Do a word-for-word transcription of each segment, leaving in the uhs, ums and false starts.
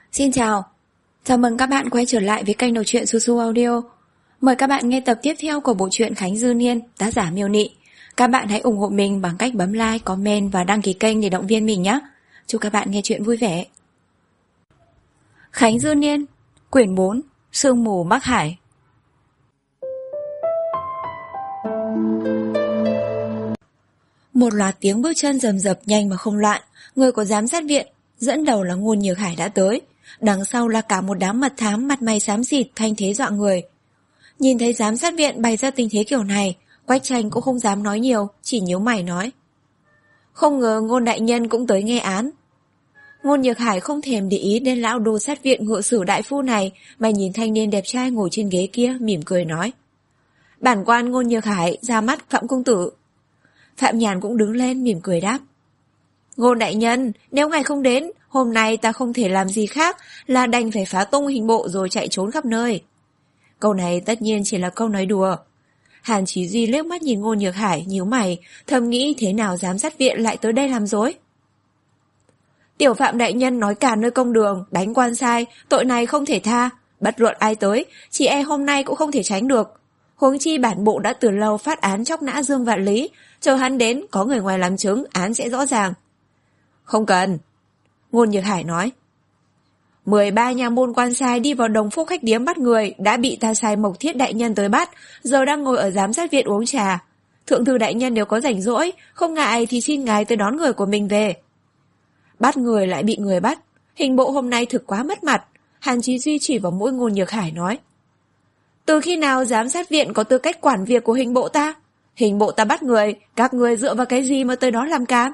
Xin chào, chào mừng các bạn quay trở lại với kênh đọc truyện Su Su Audio. Mời các bạn nghe tập tiếp theo của bộ truyện Khánh Dư Niên, tác giả Miêu Nị. Các bạn hãy ủng hộ mình bằng cách bấm like, comment và đăng ký kênh để động viên mình nhé. Chúc các bạn nghe truyện vui vẻ. Khánh Dư Niên, quyển bốn, Sương mù Bắc Hải. Một loạt tiếng bước chân rầm rập nhanh mà không loạn, người của giám sát viện, dẫn đầu là Ngôn Nhược Hải đã tới. Đằng sau là cả một đám mật thám mặt mày xám xịt, thanh thế dọa người. Nhìn thấy giám sát viện bày ra tình thế kiểu này, Quách Tranh cũng không dám nói nhiều, chỉ nhíu mày nói: Không ngờ Ngôn đại nhân cũng tới nghe án. Ngôn Nhược Hải không thèm để ý đến lão đô sát viện ngự sử đại phu này, mà nhìn thanh niên đẹp trai ngồi trên ghế kia, mỉm cười nói: Bản quan Ngôn Nhược Hải ra mắt Phạm công tử. Phạm Nhàn cũng đứng lên mỉm cười đáp: Ngôn đại nhân, nếu ngài không đến, hôm nay ta không thể làm gì khác là đành phải phá tung hình bộ rồi chạy trốn khắp nơi. Câu này tất nhiên chỉ là câu nói đùa. Hàn Chí Duy liếc mắt nhìn Ngôn Nhược Hải, nhíu mày, thầm nghĩ thế nào giám sát viện lại tới đây làm dối. Tiểu Phạm đại nhân nói càn nơi công đường, đánh quan sai, tội này không thể tha, bất luận ai tới, chỉ e hôm nay cũng không thể tránh được. Huống chi bản bộ đã từ lâu phát án chóc nã Dương Vạn Lý, chờ hắn đến, có người ngoài làm chứng, án sẽ rõ ràng. Không cần. Ngôn Nhược Hải nói: mười ba nha môn quan sai đi vào Đồng Phúc khách điếm bắt người, đã bị ta sai Mộc Thiết đại nhân tới bắt, giờ đang ngồi ở giám sát viện uống trà. Thượng thư đại nhân nếu có rảnh rỗi, không ngại thì xin ngài tới đón người của mình về. Bắt người lại bị người bắt, hình bộ hôm nay thực quá mất mặt. Hàn Chí Duy chỉ vào mũi Ngôn Nhược Hải nói: Từ khi nào giám sát viện có tư cách quản việc của hình bộ ta? Hình bộ ta bắt người, các người dựa vào cái gì mà tới đó làm cam?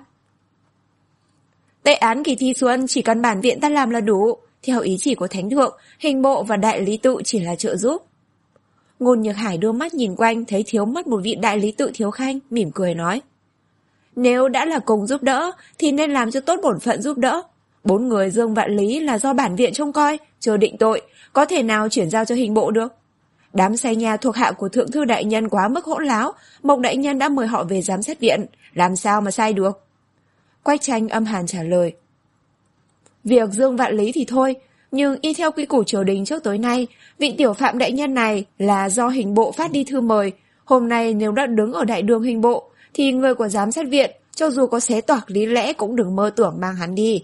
Tệ án kỳ thi xuân chỉ cần bản viện ta làm là đủ. Theo ý chỉ của thánh thượng, hình bộ và đại lý tự chỉ là trợ giúp. Ngôn Nhược Hải đưa mắt nhìn quanh, thấy thiếu mất một vị đại lý tự thiếu khanh, mỉm cười nói: Nếu đã là cùng giúp đỡ thì nên làm cho tốt bổn phận giúp đỡ. Bốn người Dương Vạn Lý là do bản viện trông coi, chờ định tội, có thể nào chuyển giao cho hình bộ được. Đám say nhà thuộc hạ của thượng thư đại nhân quá mức hỗn láo, Mộc đại nhân đã mời họ về giám sát viện, làm sao mà sai được. Quách Tranh âm hàn trả lời: Việc Dương Vạn Lý thì thôi, nhưng y theo quy củ triều đình trước tới nay, vị tiểu Phạm đại nhân này là do hình bộ phát đi thư mời. Hôm nay nếu đã đứng ở đại đường hình bộ, thì người của giám sát viện, cho dù có xé toạc lý lẽ cũng đừng mơ tưởng mang hắn đi.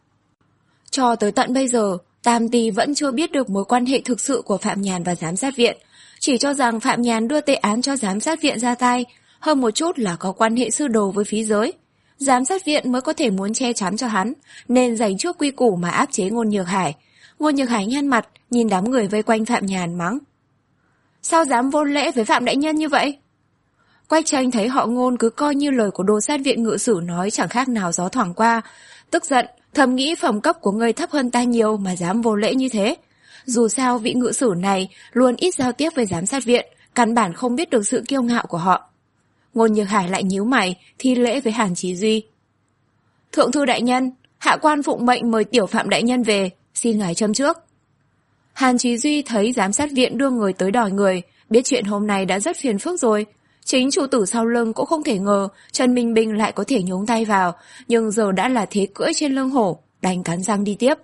Cho tới tận bây giờ, Tam Tỳ vẫn chưa biết được mối quan hệ thực sự của Phạm Nhàn và giám sát viện, chỉ cho rằng Phạm Nhàn đưa tệ án cho giám sát viện ra tay, hơn một chút là có quan hệ sư đồ với phí giới. Giám sát viện mới có thể muốn che chắn cho hắn, nên giành trước quy củ mà áp chế Ngôn Nhược Hải. Ngôn Nhược Hải nhăn mặt, nhìn đám người vây quanh Phạm Nhàn mắng: Sao dám vô lễ với Phạm đại nhân như vậy? Quách Tranh thấy họ Ngôn cứ coi như lời của đô sát viện ngự sử nói chẳng khác nào gió thoảng qua, tức giận, thầm nghĩ phẩm cấp của người thấp hơn ta nhiều mà dám vô lễ như thế. Dù sao vị ngự sử này luôn ít giao tiếp với giám sát viện, căn bản không biết được sự kiêu ngạo của họ. Ngôn Nhược Hải lại nhíu mày, thi lễ với Hàn Chí Duy: Thượng thư đại nhân, hạ quan phụng mệnh mời tiểu Phạm đại nhân về, xin ngài châm trước. Hàn Chí Duy thấy giám sát viện đưa người tới đòi người, biết chuyện hôm nay đã rất phiền phức rồi. Chính chủ tử sau lưng cũng không thể ngờ Trần Minh Bình lại có thể nhúng tay vào, nhưng giờ đã là thế cưỡi trên lưng hổ, đành cắn răng đi tiếp.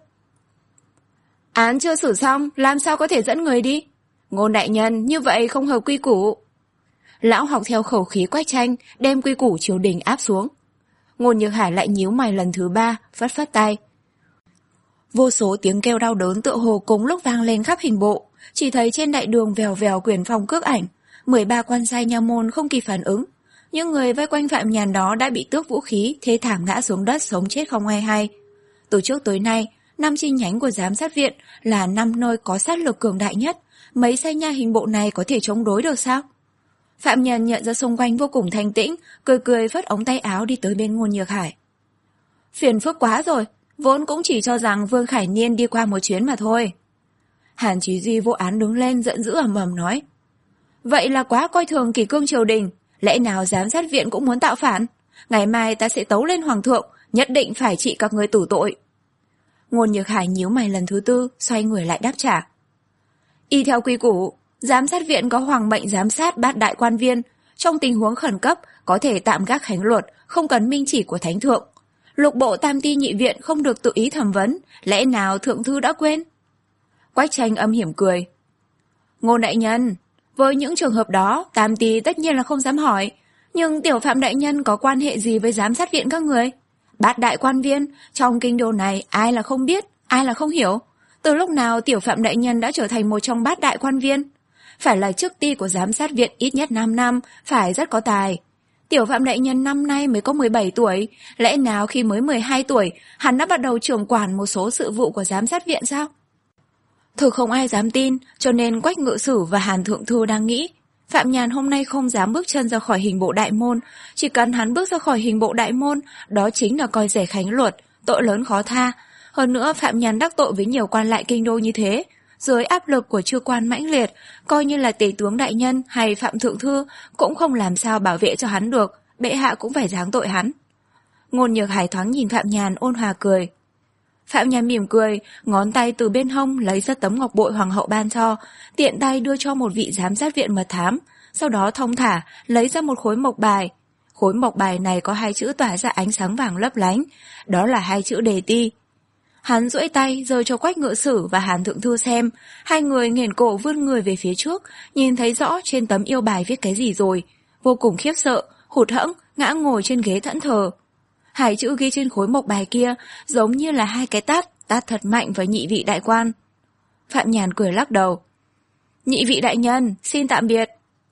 Án chưa xử xong, làm sao có thể dẫn người đi? Ngôn đại nhân, như vậy không hợp quy củ. Lão học theo khẩu khí Quách Tranh, đem quy củ triều đình áp xuống. Ngôn Nhược Hải lại nhíu mày lần thứ ba, phất phất tay. Vô số tiếng kêu đau đớn tựa hồ cùng lúc vang lên khắp hình bộ, chỉ thấy trên đại đường vèo vèo quyển phòng cướp ảnh, mười ba quan sai nha môn không kịp phản ứng. Những người vây quanh Phạm Nhàn đó đã bị tước vũ khí, thê thảm ngã xuống đất sống chết không ai hay. Từ trước tới nay, năm chi nhánh của giám sát viện là năm nơi có sát lực cường đại nhất, mấy sai nha hình bộ này có thể chống đối được sao? Phạm Nhàn nhận ra xung quanh vô cùng thanh tĩnh, cười cười phất ống tay áo đi tới bên Ngôn Nhược Hải. Phiền phức quá rồi, vốn cũng chỉ cho rằng Vương Khải Niên đi qua một chuyến mà thôi. Hàn Chí Duy vô án đứng lên giận dữ ầm ầm nói: Vậy là quá coi thường kỷ cương triều đình, lẽ nào giám sát viện cũng muốn tạo phản? Ngày mai ta sẽ tấu lên hoàng thượng, nhất định phải trị các người tử tội. Ngôn Nhược Hải nhíu mày lần thứ tư, xoay người lại đáp trả: Y theo quy củ, giám sát viện có hoàng mệnh giám sát bát đại quan viên, trong tình huống khẩn cấp có thể tạm gác khánh luật, không cần minh chỉ của thánh thượng. Lục bộ tam ti nhị viện không được tự ý thẩm vấn, lẽ nào thượng thư đã quên? Quách Tranh âm hiểm cười. Ngôn đại nhân, với những trường hợp đó, tam ti tất nhiên là không dám hỏi. Nhưng tiểu phạm đại nhân có quan hệ gì với giám sát viện các người? Bát đại quan viên, trong kinh đô này ai là không biết, ai là không hiểu. Từ lúc nào tiểu phạm đại nhân đã trở thành một trong bát đại quan viên? Phải là chức ty của giám sát viện ít nhất năm năm, phải rất có tài. Tiểu phạm đại nhân năm nay mới có mười bảy tuổi, lẽ nào khi mới mười hai tuổi, hắn đã bắt đầu trưởng quản một số sự vụ của giám sát viện sao? Thực không ai dám tin, cho nên Quách Ngự Sử và Hàn Thượng Thư đang nghĩ, Phạm Nhàn hôm nay không dám bước chân ra khỏi hình bộ đại môn, chỉ cần hắn bước ra khỏi hình bộ đại môn, đó chính là coi rẻ khánh luật, tội lớn khó tha. Hơn nữa Phạm Nhàn đắc tội với nhiều quan lại kinh đô như thế, dưới áp lực của chư quan mãnh liệt, coi như là tể tướng đại nhân hay Phạm Thượng Thư cũng không làm sao bảo vệ cho hắn được, bệ hạ cũng phải giáng tội hắn. Ngôn Nhược Hải thoáng nhìn Phạm Nhàn ôn hòa cười. Phạm Nhàn mỉm cười, ngón tay từ bên hông lấy ra tấm ngọc bội hoàng hậu ban cho, tiện tay đưa cho một vị giám sát viện mật thám, sau đó thong thả lấy ra một khối mộc bài. Khối mộc bài này có hai chữ tỏa ra ánh sáng vàng lấp lánh, đó là hai chữ đề ti. Hắn duỗi tay giơ cho Quách Ngự Sử và Hàn Thượng Thư xem, hai người nghển cổ vươn người về phía trước, nhìn thấy rõ trên tấm yêu bài viết cái gì rồi, vô cùng khiếp sợ, hụt hẫng ngã ngồi trên ghế thẫn thờ. Hai chữ ghi trên khối mộc bài kia giống như là hai cái tát, tát thật mạnh với nhị vị đại quan. Phạm Nhàn cười lắc đầu. Nhị vị đại nhân, xin tạm biệt.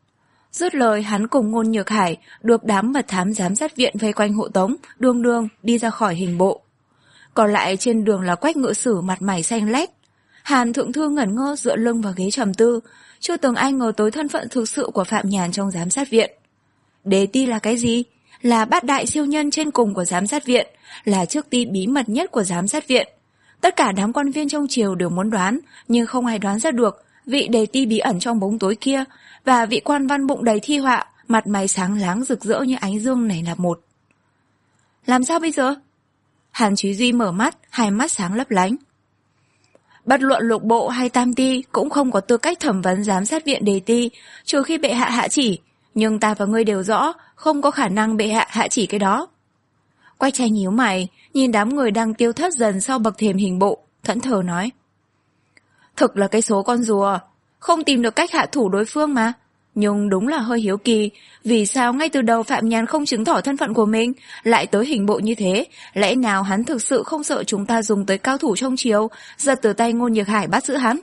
Dứt lời hắn cùng Ngôn Nhược Hải được đám mật thám giám sát viện vây quanh hộ tống, đương đương đi ra khỏi hình bộ. Còn lại trên đường là Quách Ngự Sử mặt mày xanh lét. Hàn Thượng Thư ngẩn ngơ dựa lưng vào ghế trầm tư, chưa từng ai ngờ tới thân phận thực sự của Phạm Nhàn trong giám sát viện. Đề ti là cái gì? Là bát đại siêu nhân trên cùng của giám sát viện, là chức ty bí mật nhất của giám sát viện. Tất cả đám quan viên trong triều đều muốn đoán, nhưng không ai đoán ra được vị đề ti bí ẩn trong bóng tối kia và vị quan văn bụng đầy thi họa, mặt mày sáng láng rực rỡ như ánh dương này là một. Làm sao bây giờ? Hàn Chí Duy mở mắt, hai mắt sáng lấp lánh. Bất luận lục bộ hay tam ti cũng không có tư cách thẩm vấn giám sát viện đề ti, trừ khi bệ hạ hạ chỉ. Nhưng ta và ngươi đều rõ, không có khả năng bệ hạ hạ chỉ cái đó. Quách Tranh nhíu mày, nhìn đám người đang tiêu thất dần sau bậc thềm hình bộ, thẫn thờ nói. Thực là cái số con rùa, không tìm được cách hạ thủ đối phương mà. Nhưng đúng là hơi hiếu kỳ, vì sao ngay từ đầu Phạm Nhàn không chứng tỏ thân phận của mình, lại tới hình bộ như thế, lẽ nào hắn thực sự không sợ chúng ta dùng tới cao thủ trong triều, giật từ tay Ngôn Nhược Hải bắt giữ hắn?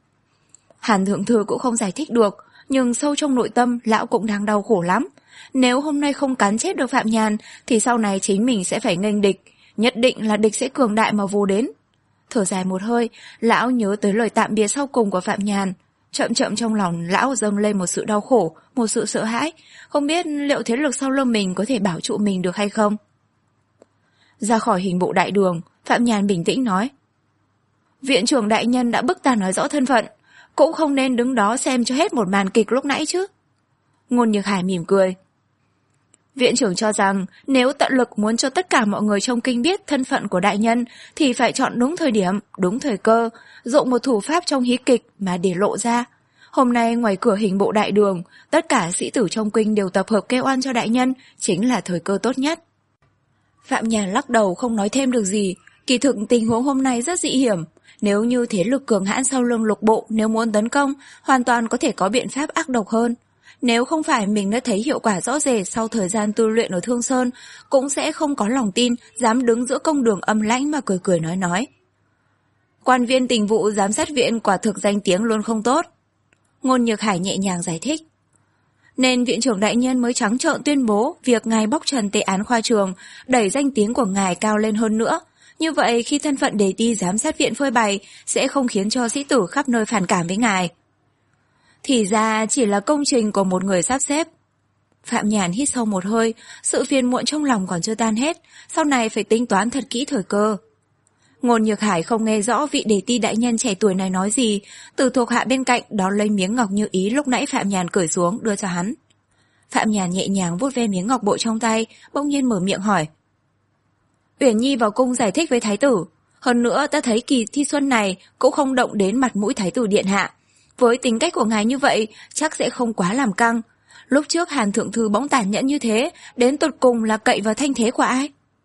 Hàn Thượng Thư cũng không giải thích được, nhưng sâu trong nội tâm lão cũng đang đau khổ lắm. Nếu hôm nay không cắn chết được Phạm Nhàn thì sau này chính mình sẽ phải nghênh địch, nhất định là địch sẽ cường đại mà vô đến. Thở dài một hơi, lão nhớ tới lời tạm biệt sau cùng của Phạm Nhàn. Chậm chậm trong lòng lão dâng lên một sự đau khổ, một sự sợ hãi, không biết liệu thế lực sau lưng mình có thể bảo trụ mình được hay không. Ra khỏi hình bộ đại đường, Phạm Nhàn bình tĩnh nói. Viện trưởng đại nhân đã bức ta nói rõ thân phận, cũng không nên đứng đó xem cho hết một màn kịch lúc nãy chứ. Ngôn Nhược Hải mỉm cười. Viện trưởng cho rằng nếu tận lực muốn cho tất cả mọi người trong kinh biết thân phận của đại nhân thì phải chọn đúng thời điểm, đúng thời cơ, dụng một thủ pháp trong hí kịch mà để lộ ra. Hôm nay ngoài cửa hình bộ đại đường, tất cả sĩ tử trong kinh đều tập hợp kêu oan cho đại nhân, chính là thời cơ tốt nhất. Phạm Nhàn lắc đầu không nói thêm được gì, kỳ thực tình huống hôm nay rất dị hiểm. Nếu như thế lực cường hãn sau lưng lục bộ nếu muốn tấn công, hoàn toàn có thể có biện pháp ác độc hơn. Nếu không phải mình đã thấy hiệu quả rõ rệt sau thời gian tu luyện ở Thương Sơn, cũng sẽ không có lòng tin, dám đứng giữa công đường âm lãnh mà cười cười nói nói. Quan viên tình vụ giám sát viện quả thực danh tiếng luôn không tốt. Ngôn Nhược Hải nhẹ nhàng giải thích. Nên viện trưởng đại nhân mới trắng trợn tuyên bố việc ngài bóc trần tệ án khoa trường, đẩy danh tiếng của ngài cao lên hơn nữa. Như vậy khi thân phận đề ti giám sát viện phơi bày sẽ không khiến cho sĩ tử khắp nơi phản cảm với ngài. Thì ra chỉ là công trình của một người sắp xếp. Phạm Nhàn hít sâu một hơi, sự phiền muộn trong lòng còn chưa tan hết, sau này phải tính toán thật kỹ thời cơ. Ngôn Nhược Hải không nghe rõ vị đề ti đại nhân trẻ tuổi này nói gì, từ thuộc hạ bên cạnh đón lấy miếng ngọc như ý lúc nãy Phạm Nhàn cởi xuống đưa cho hắn. Phạm Nhàn nhẹ nhàng vuốt ve miếng ngọc bội trong tay, bỗng nhiên mở miệng hỏi. Uyển Nhi vào cung giải thích với thái tử, hơn nữa ta thấy kỳ thi xuân này cũng không động đến mặt mũi thái tử điện hạ. Với tính cách của ngài như vậy, chắc sẽ không quá làm căng. Lúc trước Hàn Thượng Thư bỗng tàn nhẫn như thế, đến tột cùng là cậy vào thanh thế của ai?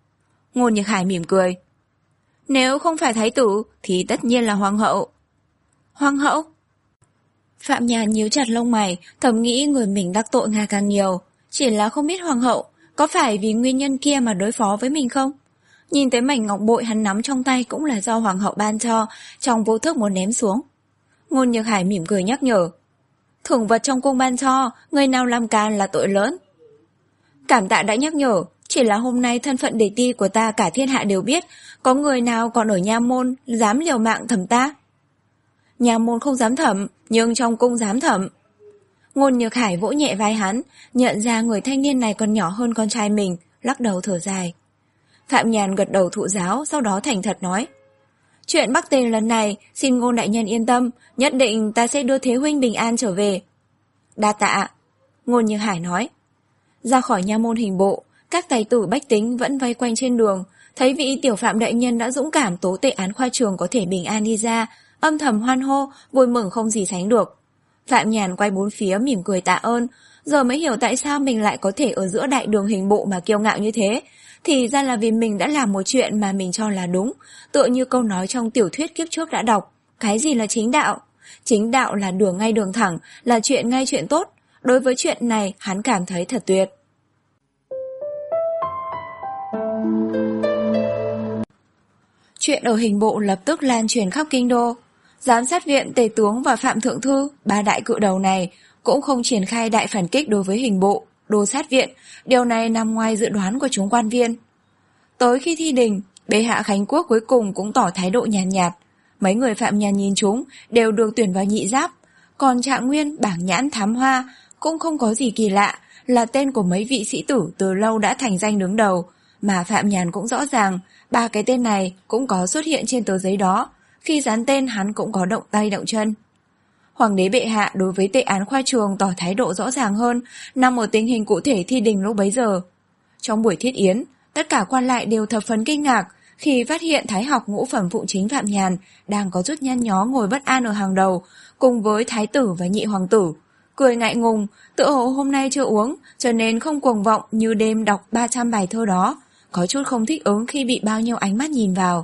Ngôn Nhược Hải mỉm cười. Nếu không phải thái tử thì tất nhiên là hoàng hậu. Hoàng hậu? Phạm Nhàn nhíu chặt lông mày, thầm nghĩ người mình đắc tội ngày càng nhiều. Chỉ là không biết hoàng hậu có phải vì nguyên nhân kia mà đối phó với mình không? Nhìn tới mảnh ngọc bội hắn nắm trong tay cũng là do hoàng hậu ban cho, trong vô thức muốn ném xuống. Ngôn Nhược Hải mỉm cười nhắc nhở. Thưởng vật trong cung ban cho, người nào làm càn là tội lớn. Cảm tạ đã nhắc nhở, chỉ là hôm nay thân phận đề ti của ta cả thiên hạ đều biết, có người nào còn ở nha môn dám liều mạng thẩm ta? Nha môn không dám thẩm, nhưng trong cung dám thẩm. Ngôn Nhược Hải vỗ nhẹ vai hắn, nhận ra người thanh niên này còn nhỏ hơn con trai mình, lắc đầu thở dài. Phạm Nhàn gật đầu thụ giáo, sau đó thành thật nói. Chuyện Bắc Tề lần này, xin Ngôn đại nhân yên tâm, nhất định ta sẽ đưa Thế huynh bình an trở về. Đa tạ, Ngôn Nhược Hải nói. Ra khỏi nha môn hình bộ, các tài tử bách tính vẫn vây quanh trên đường, thấy vị tiểu phạm đại nhân đã dũng cảm tố tệ án khoa trường có thể bình an đi ra, âm thầm hoan hô, vui mừng không gì sánh được. Phạm Nhàn quay bốn phía mỉm cười tạ ơn, giờ mới hiểu tại sao mình lại có thể ở giữa đại đường hình bộ mà kiêu ngạo như thế. Thì ra là vì mình đã làm một chuyện mà mình cho là đúng, tựa như câu nói trong tiểu thuyết kiếp trước đã đọc. Cái gì là chính đạo? Chính đạo là đường ngay đường thẳng, là chuyện ngay chuyện tốt. Đối với chuyện này, hắn cảm thấy thật tuyệt. Chuyện ở hình bộ lập tức lan truyền khắp kinh đô. Giám sát viện, Tề tướng và Phạm Thượng Thư, ba đại cự đầu này, cũng không triển khai đại phản kích đối với hình bộ, đô sát viện. Điều này nằm ngoài dự đoán của chúng quan viên. Tới khi thi đình, bệ hạ Khánh Quốc cuối cùng cũng tỏ thái độ nhàn nhạt, nhạt. Mấy người Phạm Nhàn nhìn chúng đều được tuyển vào nhị giáp. Còn Trạng Nguyên, Bảng Nhãn, Thám Hoa cũng không có gì kỳ lạ, là tên của mấy vị sĩ tử từ lâu đã thành danh đứng đầu. Mà Phạm Nhàn cũng rõ ràng, ba cái tên này cũng có xuất hiện trên tờ giấy đó. Khi dán tên hắn cũng có động tay động chân. Hoàng đế bệ hạ đối với tệ án khoa trường tỏ thái độ rõ ràng hơn, nằm ở tình hình cụ thể thi đình lúc bấy giờ. Trong buổi thiết yến, tất cả quan lại đều thập phần kinh ngạc khi phát hiện thái học ngũ phẩm phụ chính Phạm Nhàn đang có chút nhăn nhó ngồi bất an ở hàng đầu, cùng với thái tử và nhị hoàng tử. Cười ngại ngùng, tựa hồ hôm nay chưa uống, cho nên không cuồng vọng như đêm đọc ba trăm bài thơ đó, có chút không thích ứng khi bị bao nhiêu ánh mắt nhìn vào.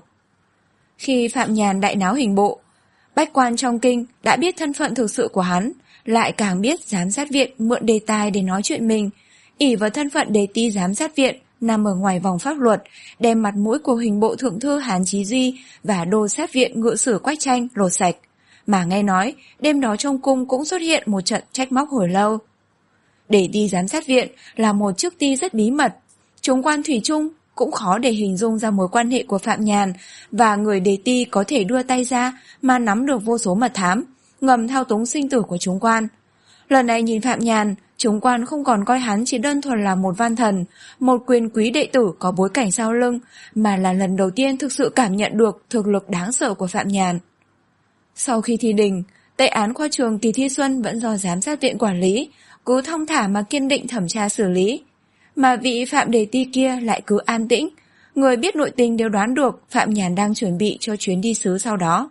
Khi Phạm Nhàn đại náo hình bộ, bách quan trong kinh đã biết thân phận thực sự của hắn, lại càng biết giám sát viện mượn đề tài để nói chuyện mình, ỷ vào thân phận đề ti giám sát viện nằm ở ngoài vòng pháp luật, đem mặt mũi của hình bộ thượng thư Hán Chí Duy và đô sát viện ngự sử Quách Tranh lột sạch. Mà nghe nói, đêm đó trong cung cũng xuất hiện một trận trách móc hồi lâu. Đề ti giám sát viện là một chức ti rất bí mật, chúng quan thủy chung cũng khó để hình dung ra mối quan hệ của Phạm Nhàn và người đề ti có thể đưa tay ra mà nắm được vô số mật thám, ngầm thao túng sinh tử của chúng quan. Lần này nhìn Phạm Nhàn, chúng quan không còn coi hắn chỉ đơn thuần là một văn thần, một quyền quý đệ tử có bối cảnh sau lưng, mà là lần đầu tiên thực sự cảm nhận được thực lực đáng sợ của Phạm Nhàn. Sau khi thi đình, tệ án khoa trường kỳ thi xuân vẫn do giám sát viện quản lý, cứ thong thả mà kiên định thẩm tra xử lý. Mà vị Phạm đề ti kia lại cứ an tĩnh, người biết nội tình đều đoán được Phạm Nhàn đang chuẩn bị cho chuyến đi xứ sau đó.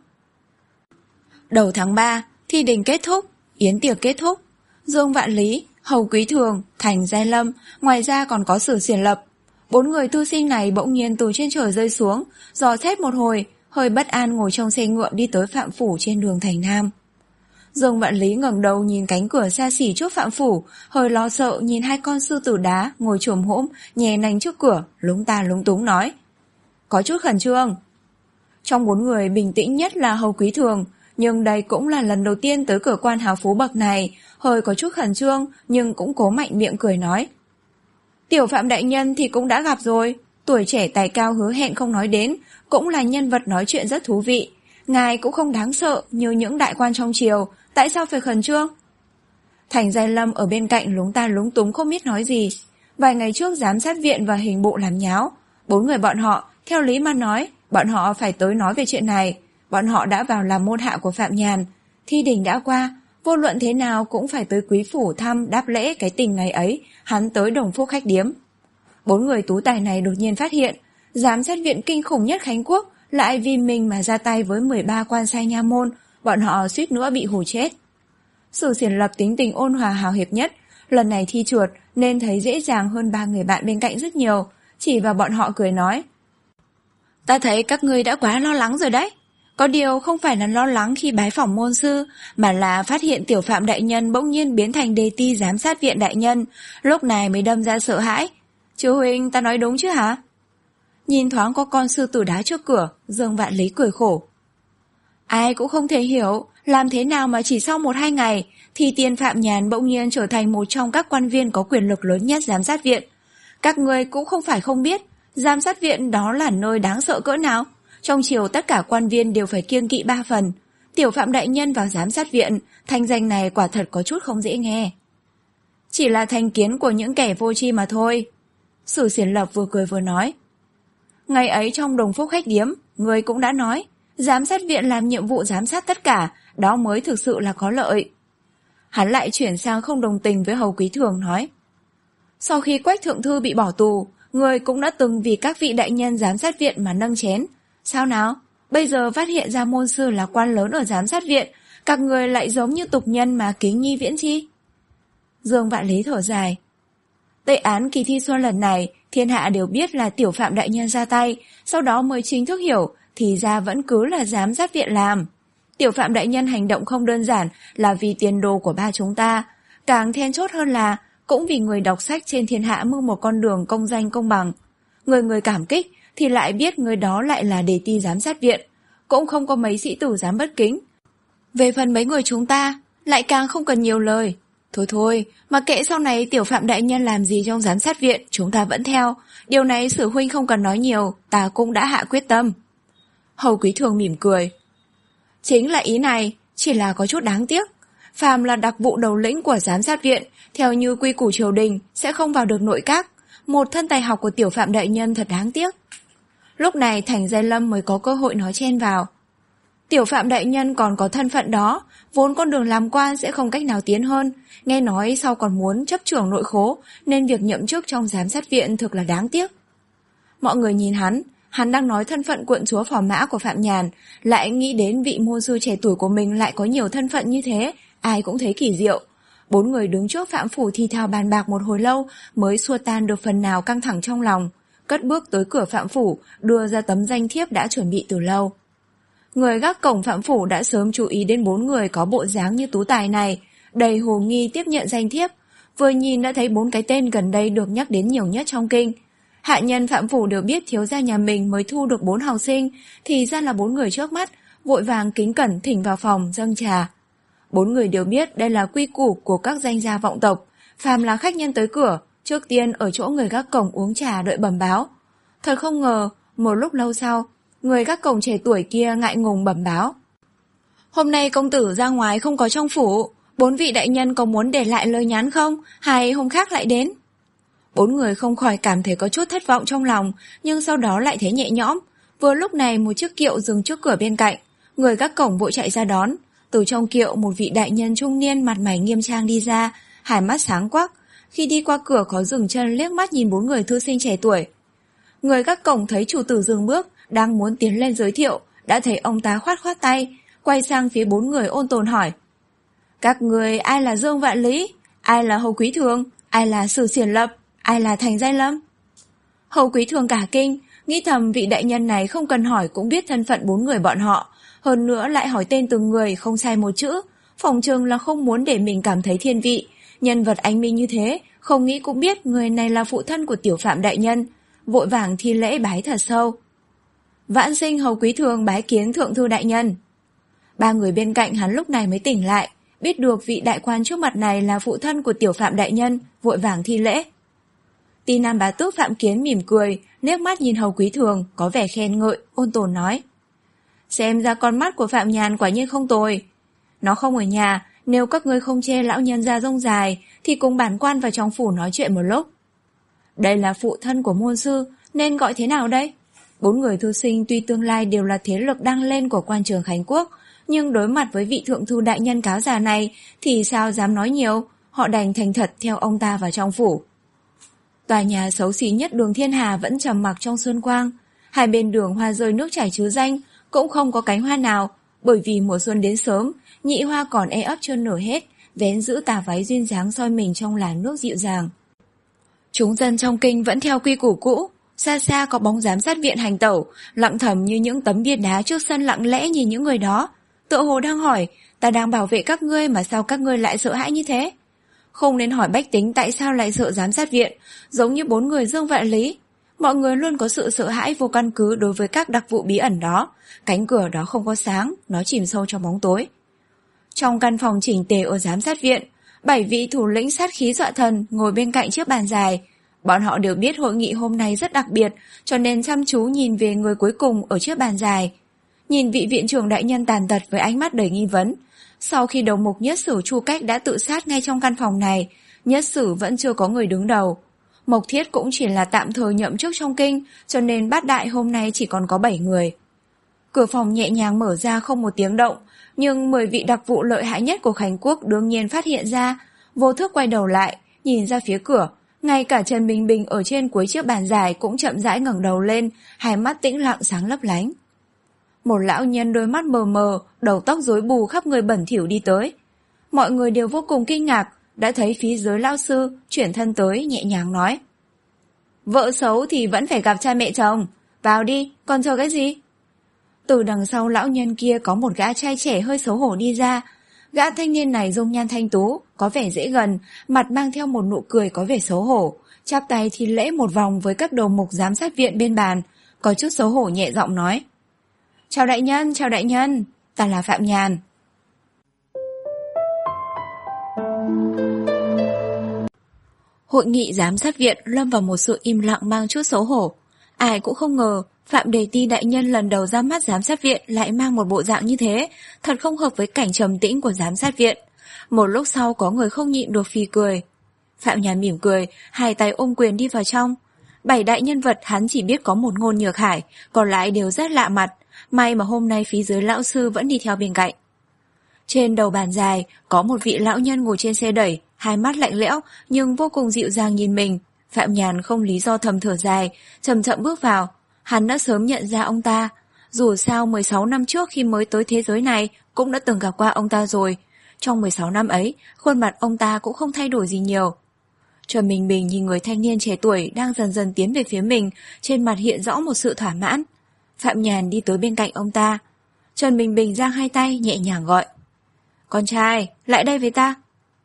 Đầu tháng ba, thi đình kết thúc, yến tiệc kết thúc. Dương Vạn Lý, Hầu Quý Thường, Thành Giai Lâm, ngoài ra còn có Sử Xiển Lập. Bốn người thư sinh này bỗng nhiên từ trên trời rơi xuống, dò xét một hồi, hơi bất an ngồi trong xe ngựa đi tới Phạm Phủ trên đường Thành Nam. Dương Vạn Lý ngẩng đầu nhìn cánh cửa xa xỉ trước Phạm Phủ, hơi lo sợ nhìn hai con sư tử đá ngồi chồm hỗn nhè nành trước cửa, lúng ta lúng túng nói: có chút khẩn trương. Trong bốn người bình tĩnh nhất là Hầu Quý Thường, nhưng đây cũng là lần đầu tiên tới cửa quan hào phú bậc này, hơi có chút khẩn trương nhưng cũng cố mạnh miệng cười nói: tiểu Phạm đại nhân thì cũng đã gặp rồi, tuổi trẻ tài cao hứa hẹn không nói đến, cũng là nhân vật nói chuyện rất thú vị. Ngài cũng không đáng sợ như những đại quan trong triều, tại sao phải khẩn trương? Thành Giai Lâm ở bên cạnh lúng ta lúng túng không biết nói gì. Vài ngày trước giám sát viện và hình bộ làm nháo, bốn người bọn họ, theo lý mà nói, bọn họ phải tới nói về chuyện này. Bọn họ đã vào làm môn hạ của Phạm Nhàn. Thi đình đã qua, vô luận thế nào cũng phải tới quý phủ thăm đáp lễ cái tình ngày ấy, hắn tới Đồng Phúc khách điếm. Bốn người tú tài này đột nhiên phát hiện, giám sát viện kinh khủng nhất Khánh Quốc lại vì mình mà ra tay với mười ba quan sai nha môn, bọn họ suýt nữa bị hù chết. Sử Xiển Lập tính tình ôn hòa hào hiệp nhất, lần này thi trượt nên thấy dễ dàng hơn ba người bạn bên cạnh rất nhiều, chỉ vào bọn họ cười nói: Ta thấy các ngươi đã quá lo lắng rồi đấy. Có điều không phải là lo lắng khi bái phỏng môn sư, mà là phát hiện Tiểu Phạm đại nhân bỗng nhiên biến thành đề ti giám sát viện đại nhân, lúc này mới đâm ra sợ hãi. Chú huynh, ta nói đúng chứ hả? Nhìn thoáng có con sư tử đá trước cửa, Dương Vạn Lý cười khổ. Ai cũng không thể hiểu, làm thế nào mà chỉ sau một hai ngày thì Tiên Phạm Nhàn bỗng nhiên trở thành một trong các quan viên có quyền lực lớn nhất giám sát viện. Các người cũng không phải không biết, giám sát viện đó là nơi đáng sợ cỡ nào. Trong triều tất cả quan viên đều phải kiêng kỵ ba phần. Tiểu Phạm đại nhân vào giám sát viện, thanh danh này quả thật có chút không dễ nghe. Chỉ là thành kiến của những kẻ vô tri mà thôi. Sử Xiển Lập vừa cười vừa nói. Ngày ấy trong Đồng Phúc khách điếm, người cũng đã nói, giám sát viện làm nhiệm vụ giám sát tất cả, đó mới thực sự là có lợi. Hắn lại chuyển sang không đồng tình với Hầu Quý Thường nói. Sau khi Quách Thượng Thư bị bỏ tù, người cũng đã từng vì các vị đại nhân giám sát viện mà nâng chén. Sao nào? Bây giờ phát hiện ra môn sư là quan lớn ở giám sát viện, các người lại giống như tục nhân mà kính nhi viễn chi. Dương Vạn Lý thở dài. Tệ án kỳ thi xuân lần này, thiên hạ đều biết là Tiểu Phạm đại nhân ra tay, sau đó mới chính thức hiểu, thì ra vẫn cứ là giám sát viện làm. Tiểu Phạm đại nhân hành động không đơn giản là vì tiền đồ của ba chúng ta, càng then chốt hơn là cũng vì người đọc sách trên thiên hạ mưu một con đường công danh công bằng. Người người cảm kích thì lại biết người đó lại là đề ti giám sát viện, cũng không có mấy sĩ tử dám bất kính. Về phần mấy người chúng ta, lại càng không cần nhiều lời. Thôi thôi, mà kệ sau này Tiểu Phạm đại nhân làm gì trong giám sát viện, chúng ta vẫn theo. Điều này Sử huynh không cần nói nhiều, ta cũng đã hạ quyết tâm. Hầu Quý Thường mỉm cười. Chính là ý này, chỉ là có chút đáng tiếc. Phàm là đặc vụ đầu lĩnh của giám sát viện, theo như quy củ triều đình, sẽ không vào được nội các. Một thân tài học của Tiểu Phạm đại nhân thật đáng tiếc. Lúc này Thành Giai Lâm mới có cơ hội nói chen vào. Tiểu Phạm đại nhân còn có thân phận đó, vốn con đường làm quan sẽ không cách nào tiến hơn. Nghe nói sau còn muốn chấp trưởng nội khố, nên việc nhậm chức trong giám sát viện thực là đáng tiếc. Mọi người nhìn hắn, hắn đang nói thân phận quận chúa phò mã của Phạm Nhàn, lại nghĩ đến vị môn sư trẻ tuổi của mình lại có nhiều thân phận như thế, ai cũng thấy kỳ diệu. Bốn người đứng trước Phạm phủ thì thào bàn bạc một hồi lâu mới xua tan được phần nào căng thẳng trong lòng, cất bước tới cửa Phạm phủ, đưa ra tấm danh thiếp đã chuẩn bị từ lâu. Người gác cổng Phạm phủ đã sớm chú ý đến bốn người có bộ dáng như tú tài này, đầy hồ nghi tiếp nhận danh thiếp, vừa nhìn đã thấy bốn cái tên gần đây được nhắc đến nhiều nhất trong kinh. Hạ nhân Phạm phủ đều biết thiếu gia nhà mình mới thu được bốn học sinh, thì ra là bốn người trước mắt, vội vàng kính cẩn thỉnh vào phòng dâng trà. Bốn người đều biết đây là quy củ của các danh gia vọng tộc, phàm là khách nhân tới cửa, trước tiên ở chỗ người gác cổng uống trà đợi bẩm báo. Thật không ngờ, một lúc lâu sau, người gác cổng trẻ tuổi kia ngại ngùng bẩm báo. Hôm nay công tử ra ngoài không có trong phủ, bốn vị đại nhân có muốn để lại lời nhắn không, hay hôm khác lại đến? Bốn người không khỏi cảm thấy có chút thất vọng trong lòng, nhưng sau đó lại thấy nhẹ nhõm. Vừa lúc này một chiếc kiệu dừng trước cửa bên cạnh, người gác cổng vội chạy ra đón. Từ trong kiệu một vị đại nhân trung niên mặt mày nghiêm trang đi ra, hai mắt sáng quắc. Khi đi qua cửa có dừng chân liếc mắt nhìn bốn người thư sinh trẻ tuổi. Người gác cổng thấy chủ tử dừng bước, đang muốn tiến lên giới thiệu, đã thấy ông ta khoát khoát tay, quay sang phía bốn người ôn tồn hỏi. Các người ai là Dương Vạn Lý, ai là Hầu Quý Thường, ai là Sử Xiển Lập, ai là Thành Giai Lâm? Hầu Quý Thường cả kinh, nghĩ thầm vị đại nhân này không cần hỏi cũng biết thân phận bốn người bọn họ, hơn nữa lại hỏi tên từng người không sai một chữ, phỏng chừng là không muốn để mình cảm thấy thiên vị. Nhân vật anh minh như thế, không nghĩ cũng biết người này là phụ thân của Tiểu Phạm đại nhân, vội vàng thi lễ bái thật sâu. Vãn sinh Hầu Quý Thường bái kiến Thượng Thư đại nhân. Ba người bên cạnh hắn lúc này mới tỉnh lại, biết được vị đại quan trước mặt này là phụ thân của Tiểu Phạm đại nhân, vội vàng thi lễ. Ti Nam bá tước Phạm Kiến mỉm cười, liếc mắt nhìn Hầu Quý Thường, có vẻ khen ngợi, ôn tồn nói. Xem ra con mắt của Phạm Nhàn quả nhiên không tồi. Nó không ở nhà, nếu các ngươi không chê lão nhân ra rông dài, thì cùng bản quan vào trong phủ nói chuyện một lúc. Đây là phụ thân của môn sư, nên gọi thế nào đây? Bốn người thư sinh tuy tương lai đều là thế lực đang lên của quan trường Khánh Quốc, nhưng đối mặt với vị thượng thư đại nhân cáo già này thì sao dám nói nhiều, họ đành thành thật theo ông ta vào trong phủ. Tòa nhà xấu xí nhất đường Thiên Hà vẫn trầm mặc trong xuân quang, hai bên đường hoa rơi nước chảy chứ danh, cũng không có cánh hoa nào, bởi vì mùa xuân đến sớm, nhị hoa còn e ấp chưa nở hết, vén giữ tà váy duyên dáng soi mình trong làn nước dịu dàng. Chúng dân trong kinh vẫn theo quy củ cũ, Xa xa có bóng giám sát viện hành tẩu, lặng thầm như những tấm bia đá trước sân lặng lẽ nhìn những người đó. Tựa hồ đang hỏi, ta đang bảo vệ các ngươi mà sao các ngươi lại sợ hãi như thế? Không nên hỏi bách tính tại sao lại sợ giám sát viện, giống như bốn người Dương Vạn Lý. Mọi người luôn có sự sợ hãi vô căn cứ đối với các đặc vụ bí ẩn đó. Cánh cửa đó không có sáng, nó chìm sâu trong bóng tối. Trong căn phòng chỉnh tề ở giám sát viện, bảy vị thủ lĩnh sát khí dọa thần ngồi bên cạnh chiếc bàn dài. Bọn họ đều biết hội nghị hôm nay rất đặc biệt, cho nên chăm chú nhìn về người cuối cùng ở chiếc bàn dài. Nhìn vị viện trưởng đại nhân tàn tật với ánh mắt đầy nghi vấn. Sau khi đầu mục Nhất Sử Chu Cách đã tự sát ngay trong căn phòng này, Nhất Sử vẫn chưa có người đứng đầu. Mộc Thiết cũng chỉ là tạm thời nhậm chức trong kinh, cho nên bát đại hôm nay chỉ còn có bảy người. Cửa phòng nhẹ nhàng mở ra không một tiếng động, nhưng mười vị đặc vụ lợi hại nhất của Khánh Quốc đương nhiên phát hiện ra, vô thức quay đầu lại, nhìn ra phía cửa. Ngay cả Trần Bình Bình ở trên cuối chiếc bàn dài cũng chậm rãi ngẩng đầu lên, hai mắt tĩnh lặng sáng lấp lánh. Một lão nhân đôi mắt mờ mờ, đầu tóc rối bù khắp người bẩn thỉu đi tới. Mọi người đều vô cùng kinh ngạc, đã thấy phía dưới lão sư chuyển thân tới nhẹ nhàng nói: vợ xấu thì vẫn phải gặp cha mẹ chồng, vào đi, còn chờ cái gì? Từ đằng sau lão nhân kia có một gã trai trẻ hơi xấu hổ đi ra. Gã thanh niên này dung nhan thanh tú, có vẻ dễ gần, mặt mang theo một nụ cười có vẻ xấu hổ, chắp tay thi lễ một vòng với các đầu mục giám sát viện bên bàn, có chút xấu hổ nhẹ giọng nói: chào đại nhân, chào đại nhân, ta là Phạm Nhàn. Hội nghị giám sát viện lâm vào một sự im lặng mang chút xấu hổ. Ai cũng không ngờ Phạm Đề Ti đại nhân lần đầu ra mắt giám sát viện lại mang một bộ dạng như thế, thật không hợp với cảnh trầm tĩnh của giám sát viện. Một lúc sau có người không nhịn được phì cười. Phạm Nhàn mỉm cười, hai tay ôm quyền đi vào trong. Bảy đại nhân vật hắn chỉ biết có một Ngôn Nhược Hải, còn lại đều rất lạ mặt. May mà hôm nay phía dưới lão sư vẫn đi theo bên cạnh. Trên đầu bàn dài có một vị lão nhân ngồi trên xe đẩy, hai mắt lạnh lẽo nhưng vô cùng dịu dàng nhìn mình. Phạm Nhàn không lý do thầm thở dài, chậm chậm bước vào. Hắn đã sớm nhận ra ông ta. Dù sao mười sáu năm trước khi mới tới thế giới này cũng đã từng gặp qua ông ta rồi. Trong mười sáu năm ấy, khuôn mặt ông ta cũng không thay đổi gì nhiều. Trần Bình Bình nhìn người thanh niên trẻ tuổi đang dần dần tiến về phía mình, trên mặt hiện rõ một sự thỏa mãn. Phạm Nhàn đi tới bên cạnh ông ta. Trần Bình Bình giang hai tay nhẹ nhàng gọi: con trai, lại đây với ta.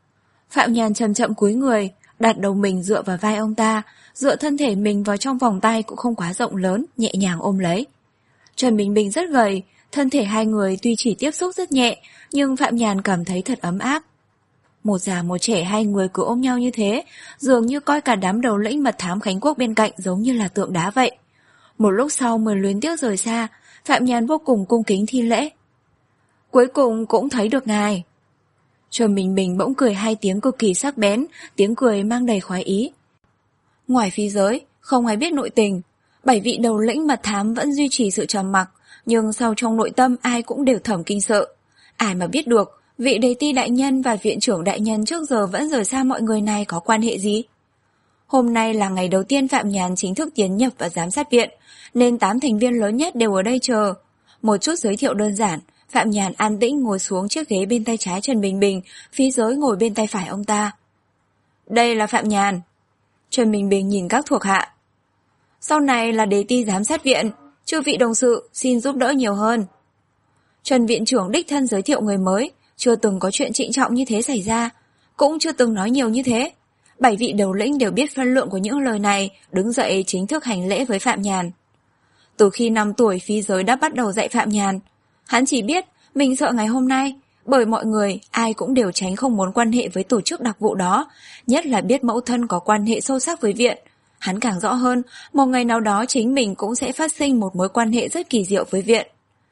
Phạm Nhàn chậm chậm cúi người, đặt đầu mình dựa vào vai ông ta, dựa thân thể mình vào trong vòng tay cũng không quá rộng lớn, nhẹ nhàng ôm lấy. Trần Bình Bình rất gầy, thân thể hai người tuy chỉ tiếp xúc rất nhẹ, nhưng Phạm Nhàn cảm thấy thật ấm áp. Một già một trẻ hai người cứ ôm nhau như thế, dường như coi cả đám đầu lĩnh mật thám Khánh Quốc bên cạnh giống như là tượng đá vậy. Một lúc sau mới luyến tiếc rời xa, Phạm Nhàn vô cùng cung kính thi lễ: cuối cùng cũng thấy được ngài. Trần Bình Bình bỗng cười hai tiếng cực kỳ sắc bén, tiếng cười mang đầy khoái ý. Ngoài phi giới, không ai biết nội tình. Bảy vị đầu lĩnh mật thám vẫn duy trì sự trầm mặc, nhưng sau trong nội tâm ai cũng đều thầm kinh sợ. Ai mà biết được, vị Đề Ti đại nhân và viện trưởng đại nhân trước giờ vẫn rời xa mọi người này có quan hệ gì? Hôm nay là ngày đầu tiên Phạm Nhàn chính thức tiến nhập vào giám sát viện, nên tám thành viên lớn nhất đều ở đây chờ. Một chút giới thiệu đơn giản, Phạm Nhàn an tĩnh ngồi xuống chiếc ghế bên tay trái Trần Bình Bình, phía dưới ngồi bên tay phải ông ta. Đây là Phạm Nhàn. Trần Bình Bình nhìn các thuộc hạ. Sau này là Đề Ti giám sát viện, chư vị đồng sự xin giúp đỡ nhiều hơn. Trần viện trưởng đích thân giới thiệu người mới, chưa từng có chuyện trịnh trọng như thế xảy ra, cũng chưa từng nói nhiều như thế. Bảy vị đầu lĩnh đều biết phân lượng của những lời này, đứng dậy chính thức hành lễ với Phạm Nhàn. Từ khi năm tuổi phi giới đã bắt đầu dạy Phạm Nhàn. Hắn chỉ biết mình sợ ngày hôm nay, bởi mọi người ai cũng đều tránh không muốn quan hệ với tổ chức đặc vụ đó, nhất là biết mẫu thân có quan hệ sâu sắc với viện. Hắn càng rõ hơn, một ngày nào đó chính mình cũng sẽ phát sinh một mối quan hệ rất kỳ diệu với viện.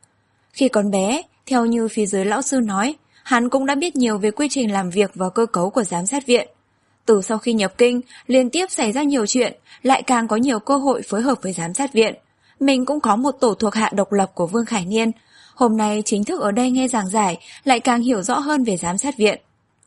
Khi còn bé, theo như phía dưới lão sư nói, hắn cũng đã biết nhiều về quy trình làm việc và cơ cấu của giám sát viện. Từ sau khi nhập kinh, liên tiếp xảy ra nhiều chuyện, lại càng có nhiều cơ hội phối hợp với giám sát viện. Mình cũng có một tổ thuộc hạ độc lập của Vương Khải Niên. Hôm nay chính thức ở đây nghe giảng giải, lại càng hiểu rõ hơn về giám sát viện.